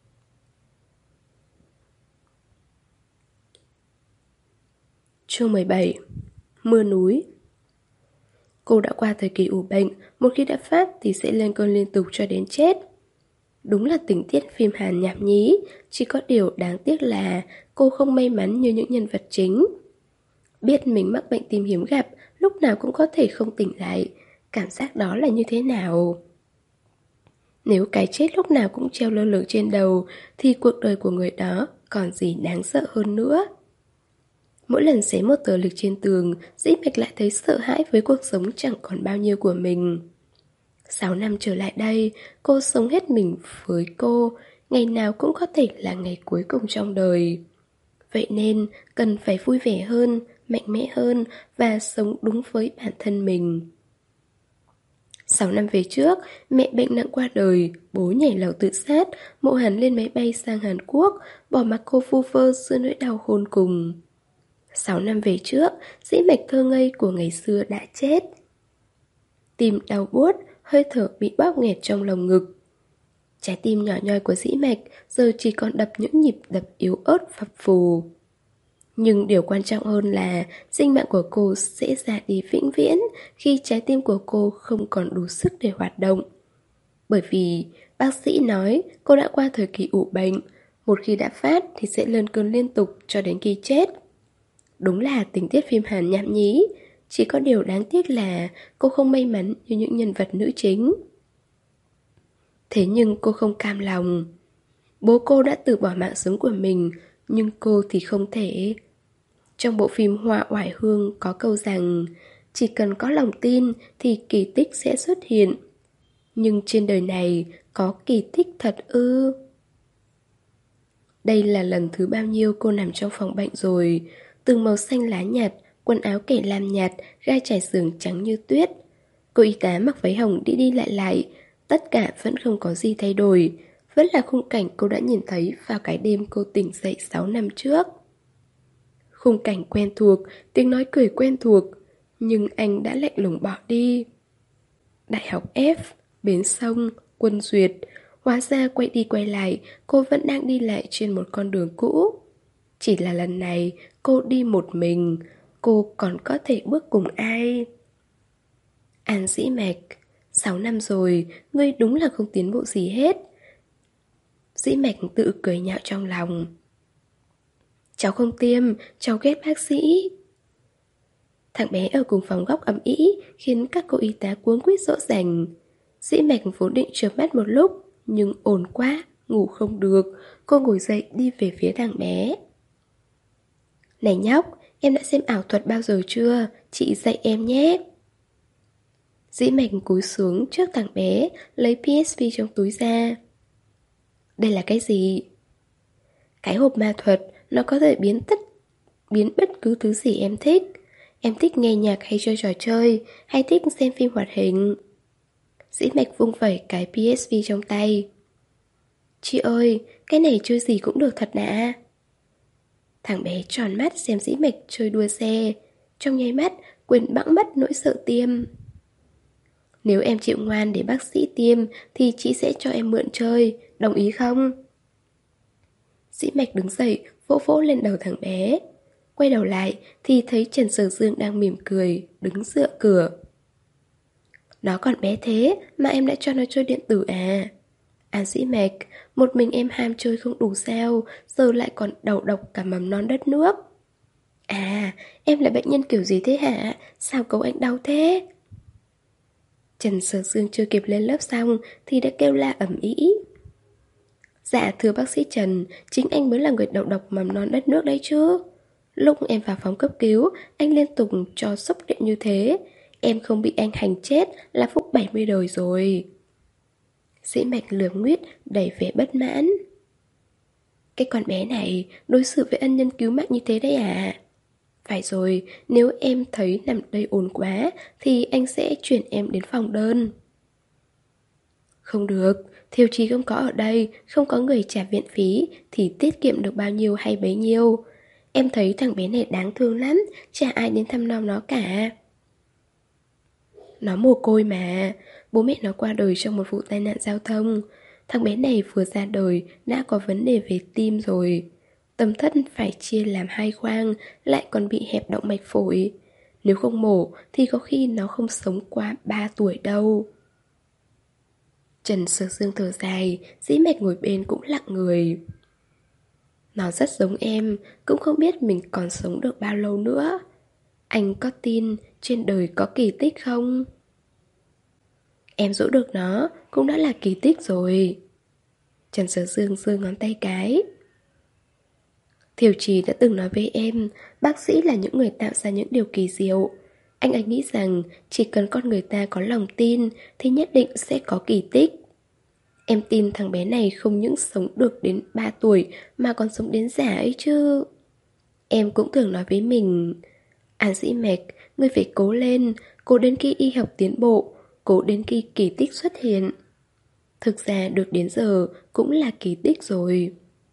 Chương mười bảy. Mưa núi. Cô đã qua thời kỳ ủ bệnh, một khi đã phát thì sẽ lên cơn liên tục cho đến chết. Đúng là tình tiết phim Hàn nhảm nhí, chỉ có điều đáng tiếc là cô không may mắn như những nhân vật chính. Biết mình mắc bệnh tim hiếm gặp, lúc nào cũng có thể không tỉnh lại, cảm giác đó là như thế nào? Nếu cái chết lúc nào cũng treo lơ lửng trên đầu thì cuộc đời của người đó còn gì đáng sợ hơn nữa. Mỗi lần xé một tờ lịch trên tường, Dĩ Mạch lại thấy sợ hãi với cuộc sống chẳng còn bao nhiêu của mình. Sáu năm trở lại đây, cô sống hết mình với cô, ngày nào cũng có thể là ngày cuối cùng trong đời. Vậy nên, cần phải vui vẻ hơn, mạnh mẽ hơn và sống đúng với bản thân mình. Sáu năm về trước, mẹ bệnh nặng qua đời, bố nhảy lầu tự sát, Mộ Hàn lên máy bay sang Hàn Quốc, bỏ mặc cô vu vơ giữa nỗi đau khôn cùng. Sáu năm về trước, Dĩ Mạch thơ ngây của ngày xưa đã chết. Tim đau buốt, hơi thở bị bóp nghẹt trong lồng ngực. Trái tim nhỏ nhoi của Dĩ Mạch giờ chỉ còn đập những nhịp đập yếu ớt phập phù. Nhưng điều quan trọng hơn là sinh mạng của cô sẽ ra đi vĩnh viễn khi trái tim của cô không còn đủ sức để hoạt động. Bởi vì bác sĩ nói cô đã qua thời kỳ ủ bệnh, một khi đã phát thì sẽ lên cơn liên tục cho đến khi chết. Đúng là tình tiết phim Hàn nhảm nhí, chỉ có điều đáng tiếc là cô không may mắn như những nhân vật nữ chính. Thế nhưng cô không cam lòng. Bố cô đã từ bỏ mạng sống của mình, nhưng cô thì không thể. Trong bộ phim Hoa Oải Hương có câu rằng chỉ cần có lòng tin thì kỳ tích sẽ xuất hiện. Nhưng trên đời này có kỳ tích thật ư? Đây là lần thứ bao nhiêu cô nằm trong phòng bệnh rồi. Từng màu xanh lá nhạt, quần áo kẻ lam nhạt, gai trải giường trắng như tuyết. Cô y tá mặc váy hồng đi đi lại lại, tất cả vẫn không có gì thay đổi. Vẫn là khung cảnh cô đã nhìn thấy vào cái đêm cô tỉnh dậy sáu năm trước. Khung cảnh quen thuộc, tiếng nói cười quen thuộc, nhưng anh đã lạnh lùng bỏ đi. Đại học F, bến sông, Quân Duyệt. Hóa ra quay đi quay lại, cô vẫn đang đi lại trên một con đường cũ. Chỉ là lần này, cô đi một mình, cô còn có thể bước cùng ai? An Dĩ Mạch, sáu năm rồi, ngươi đúng là không tiến bộ gì hết. Dĩ Mạch tự cười nhạo trong lòng. Cháu không tiêm, cháu ghét bác sĩ. Thằng bé ở cùng phòng góc ầm ĩ khiến các cô y tá cuống quýt dỗ dành. Dĩ Mạch vốn định chợp mắt một lúc, nhưng ồn quá, ngủ không được. Cô ngồi dậy đi về phía thằng bé. Này nhóc, em đã xem ảo thuật bao giờ chưa? Chị dạy em nhé. Dĩ Mạch cúi xuống trước thằng bé, lấy pê ét vê trong túi ra. Đây là cái gì? Cái hộp ma thuật, nó có thể biến tất biến bất cứ thứ gì em thích. Em thích nghe nhạc hay chơi trò chơi, hay thích xem phim hoạt hình. Dĩ Mạch vung vẩy cái pê ét vê trong tay. Chị ơi, cái này chơi gì cũng được thật nạ. Thằng bé tròn mắt xem Dĩ Mạch chơi đua xe. Trong nháy mắt, quên bẵng mất nỗi sợ tiêm. Nếu em chịu ngoan để bác sĩ tiêm thì chị sẽ cho em mượn chơi, đồng ý không? Dĩ Mạch đứng dậy, vỗ vỗ lên đầu thằng bé. Quay đầu lại thì thấy Trần Sở Dương đang mỉm cười, đứng dựa cửa. Nó còn bé thế mà em đã cho nó chơi điện tử à? An Dĩ Mạch, một mình em ham chơi không đủ sao, giờ lại còn đầu độc cả mầm non đất nước. À, em là bệnh nhân kiểu gì thế hả? Sao cậu anh đau thế? Trần Sở Dương chưa kịp lên lớp xong thì đã kêu la ầm ĩ. Dạ thưa bác sĩ Trần, chính anh mới là người đầu độc mầm non đất nước đấy chứ. Lúc em vào phòng cấp cứu, anh liên tục cho sốc điện như thế. Em không bị anh hành chết là phúc bảy mươi đời rồi. Dĩ Mạch lườm nguyết đầy vẻ bất mãn. Cái con bé này đối xử với ân nhân cứu mạng như thế đấy à? Phải rồi, nếu em thấy nằm đây ổn quá thì anh sẽ chuyển em đến phòng đơn. Không được, Thiều Chí không có ở đây, không có người trả viện phí thì tiết kiệm được bao nhiêu hay bấy nhiêu. Em thấy thằng bé này đáng thương lắm, chả ai đến thăm nom nó cả. Nó mồ côi mà, bố mẹ nó qua đời trong một vụ tai nạn giao thông. Thằng bé này vừa ra đời đã có vấn đề về tim rồi. Tâm thất phải chia làm hai khoang, lại còn bị hẹp động mạch phổi. Nếu không mổ thì có khi nó không sống qua ba tuổi đâu. Trần Sơ Dương thở dài, Dĩ Mạch ngồi bên cũng lặng người. Nó rất giống em, cũng không biết mình còn sống được bao lâu nữa. Anh có tin trên đời có kỳ tích không? Em giữ được nó cũng đã là kỳ tích rồi. Trần Sơ Dương giơ ngón tay cái. Thiều Trì đã từng nói với em, bác sĩ là những người tạo ra những điều kỳ diệu. Anh ấy nghĩ rằng chỉ cần con người ta có lòng tin thì nhất định sẽ có kỳ tích. Em tin thằng bé này không những sống được đến ba tuổi mà còn sống đến già ấy chứ. Em cũng thường nói với mình, An Dĩ Mạch, ngươi phải cố lên, cố đến khi y học tiến bộ, cố đến khi kỳ tích xuất hiện. Thực ra được đến giờ cũng là kỳ tích rồi.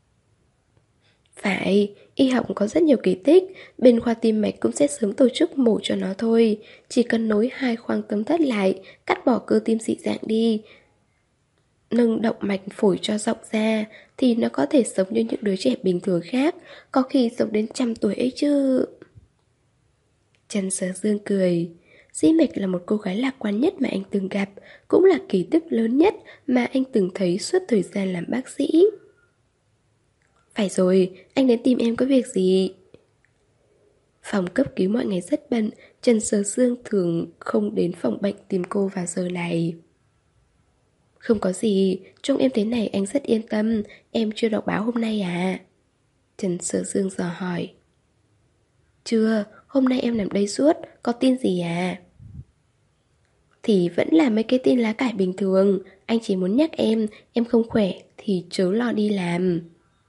Phải, y học có rất nhiều kỳ tích, bên khoa tim mạch cũng sẽ sớm tổ chức mổ cho nó thôi. Chỉ cần nối hai khoang tâm thất lại, cắt bỏ cơ tim dị dạng đi, nâng động mạch phổi cho rộng ra, thì nó có thể sống như những đứa trẻ bình thường khác, có khi sống đến trăm tuổi ấy chứ. Trần Sở Dương cười. Dĩ Mạch là một cô gái lạc quan nhất mà anh từng gặp, cũng là kỳ tích lớn nhất mà anh từng thấy suốt thời gian làm bác sĩ. Phải rồi, anh đến tìm em có việc gì? Phòng cấp cứu mọi ngày rất bận, Trần Sở Dương thường không đến phòng bệnh tìm cô vào giờ này. Không có gì, trông em thế này anh rất yên tâm, em chưa đọc báo hôm nay à? Trần Sở Dương dò hỏi. Chưa, hôm nay em nằm đây suốt, có tin gì à? Thì vẫn là mấy cái tin lá cải bình thường, anh chỉ muốn nhắc em, em không khỏe thì chớ lo đi làm.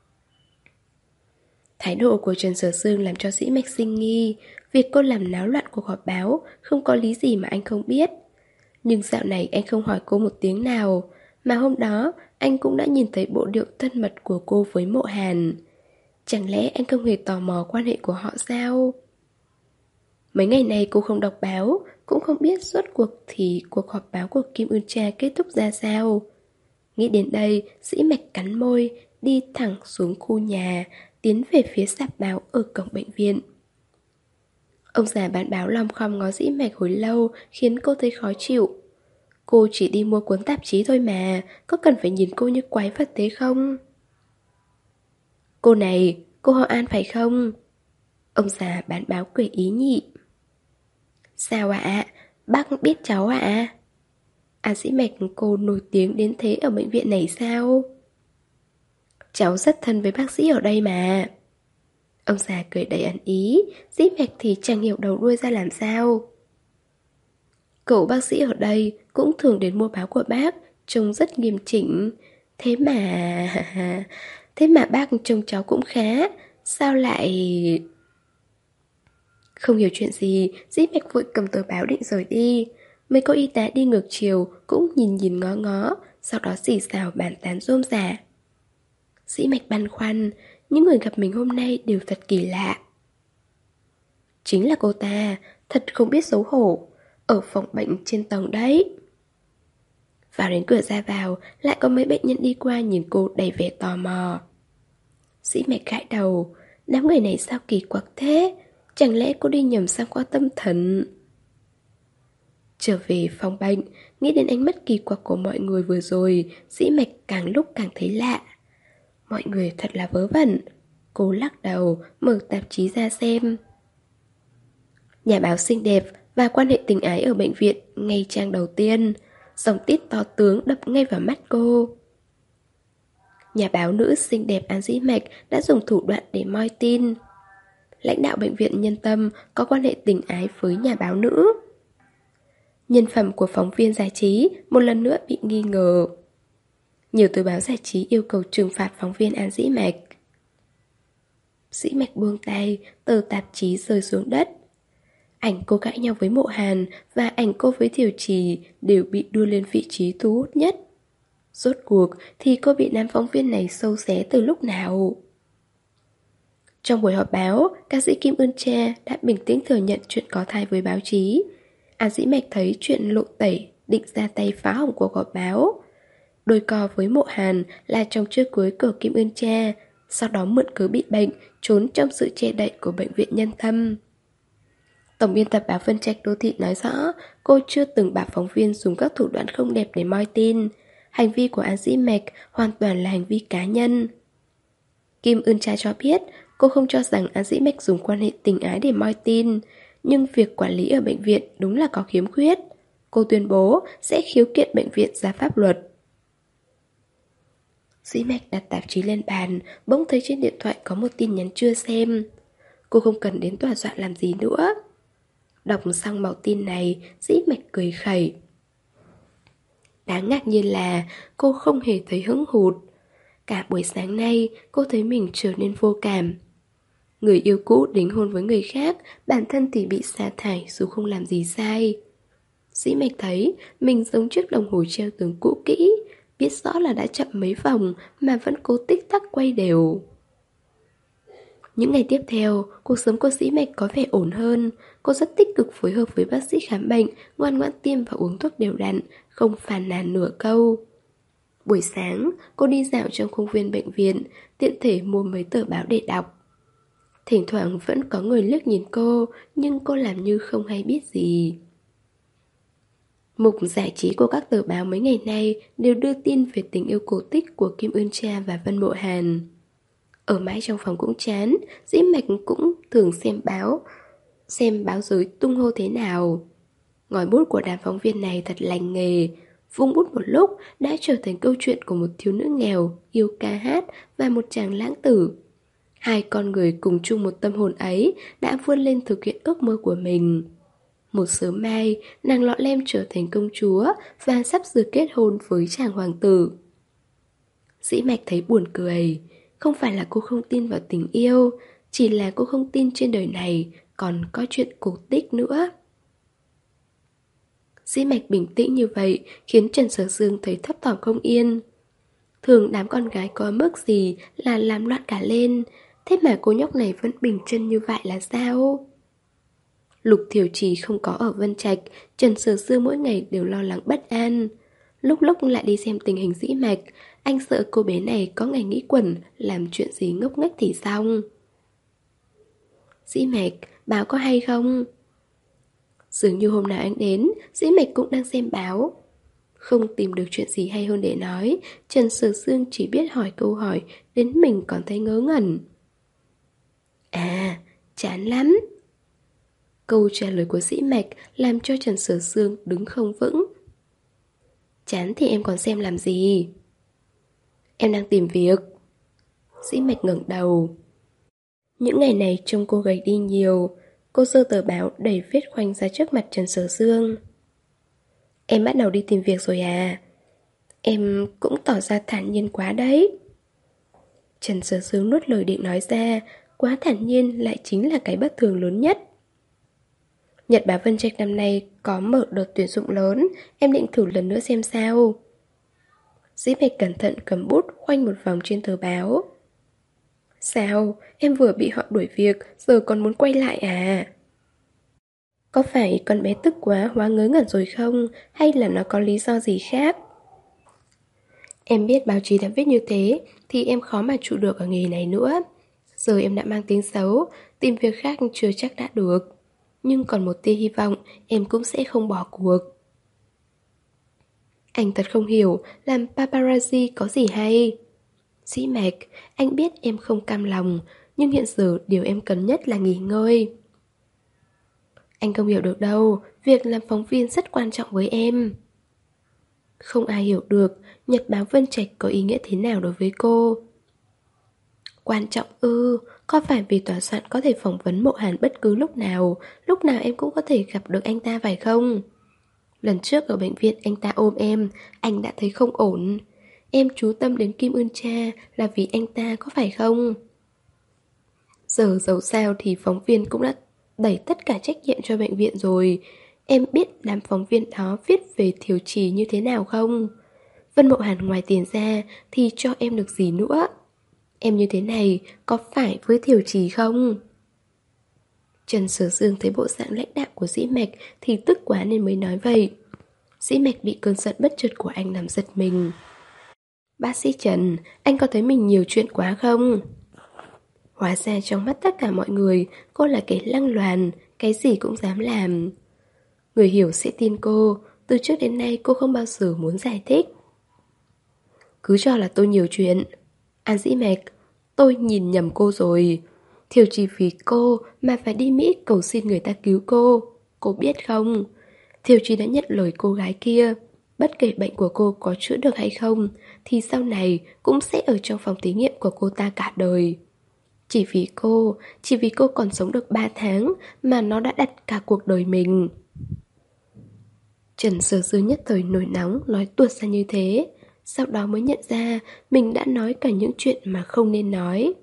Thái độ của Trần Sở Dương làm cho Dĩ Mạch sinh nghi. Việc cô làm náo loạn cuộc họp báo không có lý gì mà anh không biết. Nhưng dạo này anh không hỏi cô một tiếng nào. Mà hôm đó anh cũng đã nhìn thấy bộ điệu thân mật của cô với Mộ Hàn. Chẳng lẽ anh không hề tò mò quan hệ của họ sao? Mấy ngày này cô không đọc báo, cũng không biết rốt cuộc thì cuộc họp báo của Kim Ưn Cha kết thúc ra sao. Nghĩ đến đây, Dĩ Mạch cắn môi, đi thẳng xuống khu nhà, tiến về phía sạp báo ở cổng bệnh viện. Ông già bán báo lom khom ngó Dĩ Mạch hồi lâu, khiến cô thấy khó chịu. Cô chỉ đi mua cuốn tạp chí thôi mà, có cần phải nhìn cô như quái vật thế không? Cô này, cô họ An phải không? Ông già bán báo cười ý nhị. Sao ạ? Bác biết cháu ạ? An Dĩ Mạch, cô nổi tiếng đến thế ở bệnh viện này sao? Cháu rất thân với bác sĩ ở đây mà. Ông già cười đầy ẩn ý, Dĩ Mạch thì chẳng hiểu đầu đuôi ra làm sao. Cậu bác sĩ ở đây cũng thường đến mua báo của bác, trông rất nghiêm chỉnh. Thế mà... Thế mà bác trông cháu cũng khá, sao lại... Không hiểu chuyện gì, Dĩ Mạch vội cầm tờ báo định rời đi. Mấy cô y tá đi ngược chiều cũng nhìn nhìn ngó ngó, sau đó xì xào bàn tán rôm rả. Dĩ Mạch băn khoăn, những người gặp mình hôm nay đều thật kỳ lạ. Chính là cô ta, thật không biết xấu hổ, ở phòng bệnh trên tầng đấy. Vào đến cửa ra vào, lại có mấy bệnh nhân đi qua nhìn cô đầy vẻ tò mò. Dĩ Mạch gãi đầu, đám người này sao kỳ quặc thế? Chẳng lẽ cô đi nhầm sang khoa tâm thần? Trở về phòng bệnh, nghĩ đến ánh mắt kỳ quặc của mọi người vừa rồi, Dĩ Mạch càng lúc càng thấy lạ. Mọi người thật là vớ vẩn. Cô lắc đầu, mở tạp chí ra xem. Nhà báo xinh đẹp và quan hệ tình ái ở bệnh viện ngay trang đầu tiên. Dòng tít to tướng đập ngay vào mắt cô. Nhà báo nữ xinh đẹp An Dĩ Mạch đã dùng thủ đoạn để moi tin. Lãnh đạo bệnh viện Nhân Tâm có quan hệ tình ái với nhà báo nữ. Nhân phẩm của phóng viên giải trí một lần nữa bị nghi ngờ. Nhiều tờ báo giải trí yêu cầu trừng phạt phóng viên An Dĩ Mạch. Dĩ Mạch buông tay, tờ tạp chí rơi xuống đất. Ảnh cô cãi nhau với Mộ Hàn và ảnh cô với Thiều Trì đều bị đưa lên vị trí thu hút nhất. Rốt cuộc thì cô bị nam phóng viên này sâu xé từ lúc nào? Trong buổi họp báo, ca sĩ Kim Eun Cha đã bình tĩnh thừa nhận chuyện có thai với báo chí. An Dĩ Mạch thấy chuyện lộ tẩy, định ra tay phá hỏng cuộc họp báo. Đôi co với Mộ Hàn là trong trước cuối của Kim Eun Cha, sau đó mượn cớ bị bệnh, trốn trong sự che đậy của bệnh viện Nhân Thâm. Tổng biên tập báo Vân Trạch Đô Thị nói rõ, cô chưa từng bảo phóng viên dùng các thủ đoạn không đẹp để moi tin. Hành vi của An Dĩ Mạch hoàn toàn là hành vi cá nhân. Kim Eun Cha cho biết, cô không cho rằng An Dĩ Mạch dùng quan hệ tình ái để moi tin, nhưng việc quản lý ở bệnh viện đúng là có khiếm khuyết. Cô tuyên bố sẽ khiếu kiện bệnh viện ra pháp luật. Dĩ Mạch đặt tạp chí lên bàn, bỗng thấy trên điện thoại có một tin nhắn chưa xem. Cô không cần đến tòa soạn làm gì nữa. Đọc xong mẩu tin này, Dĩ Mạch cười khẩy. Đáng ngạc nhiên là cô không hề thấy hững hụt. Cả buổi sáng nay, cô thấy mình trở nên vô cảm. Người yêu cũ đính hôn với người khác, bản thân thì bị sa thải dù không làm gì sai. Dĩ Mạch thấy mình giống chiếc đồng hồ treo tường cũ kỹ, biết rõ là đã chậm mấy vòng mà vẫn cố tích tắc quay đều. Những ngày tiếp theo, cuộc sống của Dĩ Mạch có vẻ ổn hơn. Cô rất tích cực phối hợp với bác sĩ khám bệnh, ngoan ngoãn tiêm và uống thuốc đều đặn, không phàn nàn nửa câu. Buổi sáng, cô đi dạo trong khuôn viên bệnh viện, tiện thể mua mấy tờ báo để đọc. Thỉnh thoảng vẫn có người liếc nhìn cô, nhưng cô làm như không hay biết gì. Mục giải trí của các tờ báo mấy ngày nay đều đưa tin về tình yêu cổ tích của Kim Eun Cha và Vân Mộ Hàn. Ở mãi trong phòng cũng chán, Dĩ Mạch cũng thường xem báo, xem báo giới tung hô thế nào. Ngòi bút của đám phóng viên này thật lành nghề, vung bút một lúc đã trở thành câu chuyện của một thiếu nữ nghèo, yêu ca hát và một chàng lãng tử. Hai con người cùng chung một tâm hồn ấy đã vươn lên thực hiện ước mơ của mình. Một sớm mai, nàng lọ lem trở thành công chúa và sắp sửa kết hôn với chàng hoàng tử. Dĩ Mạch thấy buồn cười. Không phải là cô không tin vào tình yêu, chỉ là cô không tin trên đời này còn có chuyện cổ tích nữa. Dĩ Mạch bình tĩnh như vậy khiến Trần Sở Dương thấy thấp thỏm không yên. Thường đám con gái có mức gì là làm loạn cả lên, thế mà cô nhóc này vẫn bình chân như vậy là sao? Lục Thiều Trì không có ở Vân Trạch, Trần Sở Dương mỗi ngày đều lo lắng bất an. Lúc lúc lại đi xem tình hình Dĩ Mạch, anh sợ cô bé này có ngày nghĩ quẩn, làm chuyện gì ngốc nghếch thì xong. Dĩ Mạch, báo có hay không? Dường như hôm nào anh đến, Dĩ Mạch cũng đang xem báo. Không tìm được chuyện gì hay hơn để nói, Trần Sở Dương chỉ biết hỏi câu hỏi, đến mình còn thấy ngớ ngẩn. À, chán lắm. Câu trả lời của Dĩ Mạch làm cho Trần Sở Dương đứng không vững. Chán thì em còn xem làm gì? Em đang tìm việc. Dĩ Mạch ngẩng đầu. Những ngày này trông cô gầy đi nhiều. Cô giơ tờ báo đẩy vết khoanh ra trước mặt Trần Sở Dương. Em bắt đầu đi tìm việc rồi à? Em cũng tỏ ra thản nhiên quá đấy. Trần Sở Dương nuốt lời định nói ra. Quá thản nhiên lại chính là cái bất thường lớn nhất. Nhật báo Vân Trạch năm nay có mở đợt tuyển dụng lớn. Em định thử lần nữa xem sao. Dĩ Mạch cẩn thận cầm bút khoanh một vòng trên tờ báo. Sao? Em vừa bị họ đuổi việc, giờ còn muốn quay lại à? Có phải con bé tức quá hóa ngớ ngẩn rồi không? Hay là nó có lý do gì khác? Em biết báo chí đã viết như thế thì em khó mà trụ được ở nghề này nữa. Giờ em đã mang tiếng xấu, tìm việc khác chưa chắc đã được. Nhưng còn một tia hy vọng, em cũng sẽ không bỏ cuộc. Anh thật không hiểu, làm paparazzi có gì hay. Dĩ Mạch, anh biết em không cam lòng, nhưng hiện giờ điều em cần nhất là nghỉ ngơi. Anh không hiểu được đâu, việc làm phóng viên rất quan trọng với em. Không ai hiểu được Nhật báo Vân Trạch có ý nghĩa thế nào đối với cô. Quan trọng ư, có phải vì tòa soạn có thể phỏng vấn Mộ Hàn bất cứ lúc nào, lúc nào em cũng có thể gặp được anh ta phải không? Lần trước ở bệnh viện anh ta ôm em, anh đã thấy không ổn. Em chú tâm đến Kim Eun Cha là vì anh ta có phải không? Giờ dẫu sao thì phóng viên cũng đã đẩy tất cả trách nhiệm cho bệnh viện rồi. Em biết đám phóng viên đó viết về Thiều Trì như thế nào không? Vân Mộ Hàn ngoài tiền ra thì cho em được gì nữa? Em như thế này có phải với Thiều Trì không? Trần Sở Dương thấy bộ dạng lãnh đạm của Dĩ Mạch thì tức quá nên mới nói vậy. Dĩ Mạch bị cơn giận bất chợt của anh làm giật mình. Bác sĩ Trần, anh có thấy mình nhiều chuyện quá không? Hóa ra trong mắt tất cả mọi người, cô là cái lăng loàn, cái gì cũng dám làm. Người hiểu sẽ tin cô, từ trước đến nay cô không bao giờ muốn giải thích. Cứ cho là tôi nhiều chuyện. An Dĩ Mạch, tôi nhìn nhầm cô rồi. Thiều Trì vì cô mà phải đi Mỹ cầu xin người ta cứu cô. Cô biết không? Thiều Trì đã nhận lời cô gái kia. Bất kể bệnh của cô có chữa được hay không, thì sau này cũng sẽ ở trong phòng thí nghiệm của cô ta cả đời. Chỉ vì cô, chỉ vì cô còn sống được ba tháng mà nó đã đặt cả cuộc đời mình. Trần Sở Dương nhất thời nổi nóng nói tuột ra như thế. Sau đó mới nhận ra mình đã nói cả những chuyện mà không nên nói.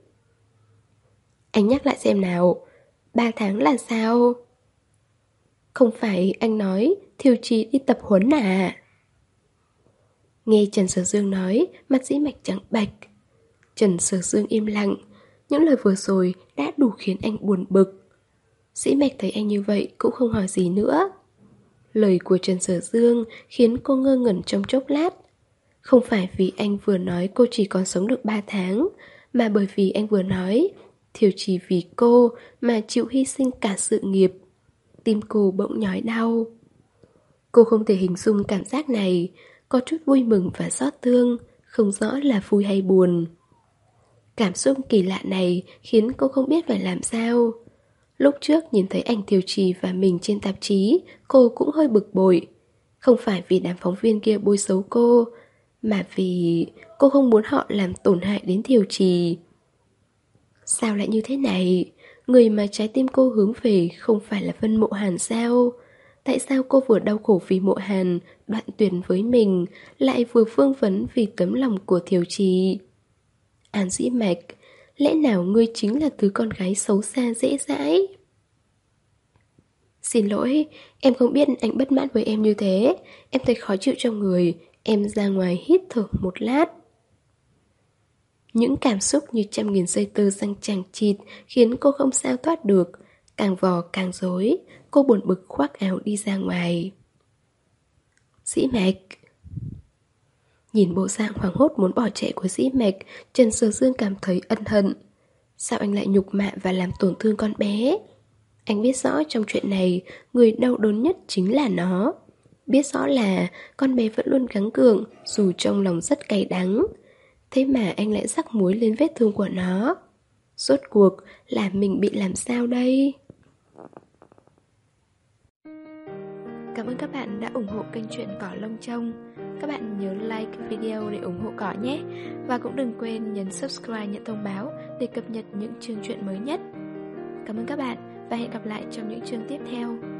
Anh nhắc lại xem nào, ba tháng là sao? Không phải anh nói Thiều Trì đi tập huấn à? Nghe Trần Sở Dương nói, mặt Dĩ Mạch trắng bạch. Trần Sở Dương im lặng. Những lời vừa rồi đã đủ khiến anh buồn bực. Dĩ Mạch thấy anh như vậy cũng không hỏi gì nữa. Lời của Trần Sở Dương khiến cô ngơ ngẩn trong chốc lát. Không phải vì anh vừa nói cô chỉ còn sống được ba tháng, mà bởi vì anh vừa nói Thiều Trì vì cô mà chịu hy sinh cả sự nghiệp. Tim cô bỗng nhói đau. Cô không thể hình dung cảm giác này, có chút vui mừng và xót thương, không rõ là vui hay buồn. Cảm xúc kỳ lạ này khiến cô không biết phải làm sao. Lúc trước nhìn thấy ảnh Thiều Trì và mình trên tạp chí, cô cũng hơi bực bội. Không phải vì đám phóng viên kia bôi xấu cô, mà vì cô không muốn họ làm tổn hại đến Thiều Trì. Sao lại như thế này? Người mà trái tim cô hướng về không phải là Vân Mộ Hàn sao? Tại sao cô vừa đau khổ vì Mộ Hàn, đoạn tuyệt với mình, lại vừa vương vấn vì tấm lòng của Thiều Trì? An Dĩ Mạch, lẽ nào ngươi chính là thứ con gái xấu xa dễ dãi? Xin lỗi, em không biết anh bất mãn với em như thế. Em thấy khó chịu trong người. Em ra ngoài hít thở một lát. Những cảm xúc như trăm nghìn dây tơ răng chằng chịt khiến cô không sao thoát được. Càng vò càng rối. Cô buồn bực khoác áo đi ra ngoài. Dĩ Mạch. Nhìn bộ dạng hoảng hốt muốn bỏ chạy của Dĩ Mạch, Trần Sở Dương cảm thấy ân hận. Sao anh lại nhục mạ và làm tổn thương con bé? Anh biết rõ trong chuyện này, người đau đớn nhất chính là nó. Biết rõ là con bé vẫn luôn gắng gượng, dù trong lòng rất cay đắng. Thế mà anh lại rắc muối lên vết thương của nó. Rốt cuộc là mình bị làm sao đây? Cảm ơn các bạn đã ủng hộ kênh Chuyện Cỏ Lông Trông. Các bạn nhớ like video để ủng hộ cỏ nhé. Và cũng đừng quên nhấn subscribe nhận thông báo để cập nhật những chương truyện mới nhất. Cảm ơn các bạn và hẹn gặp lại trong những chương tiếp theo.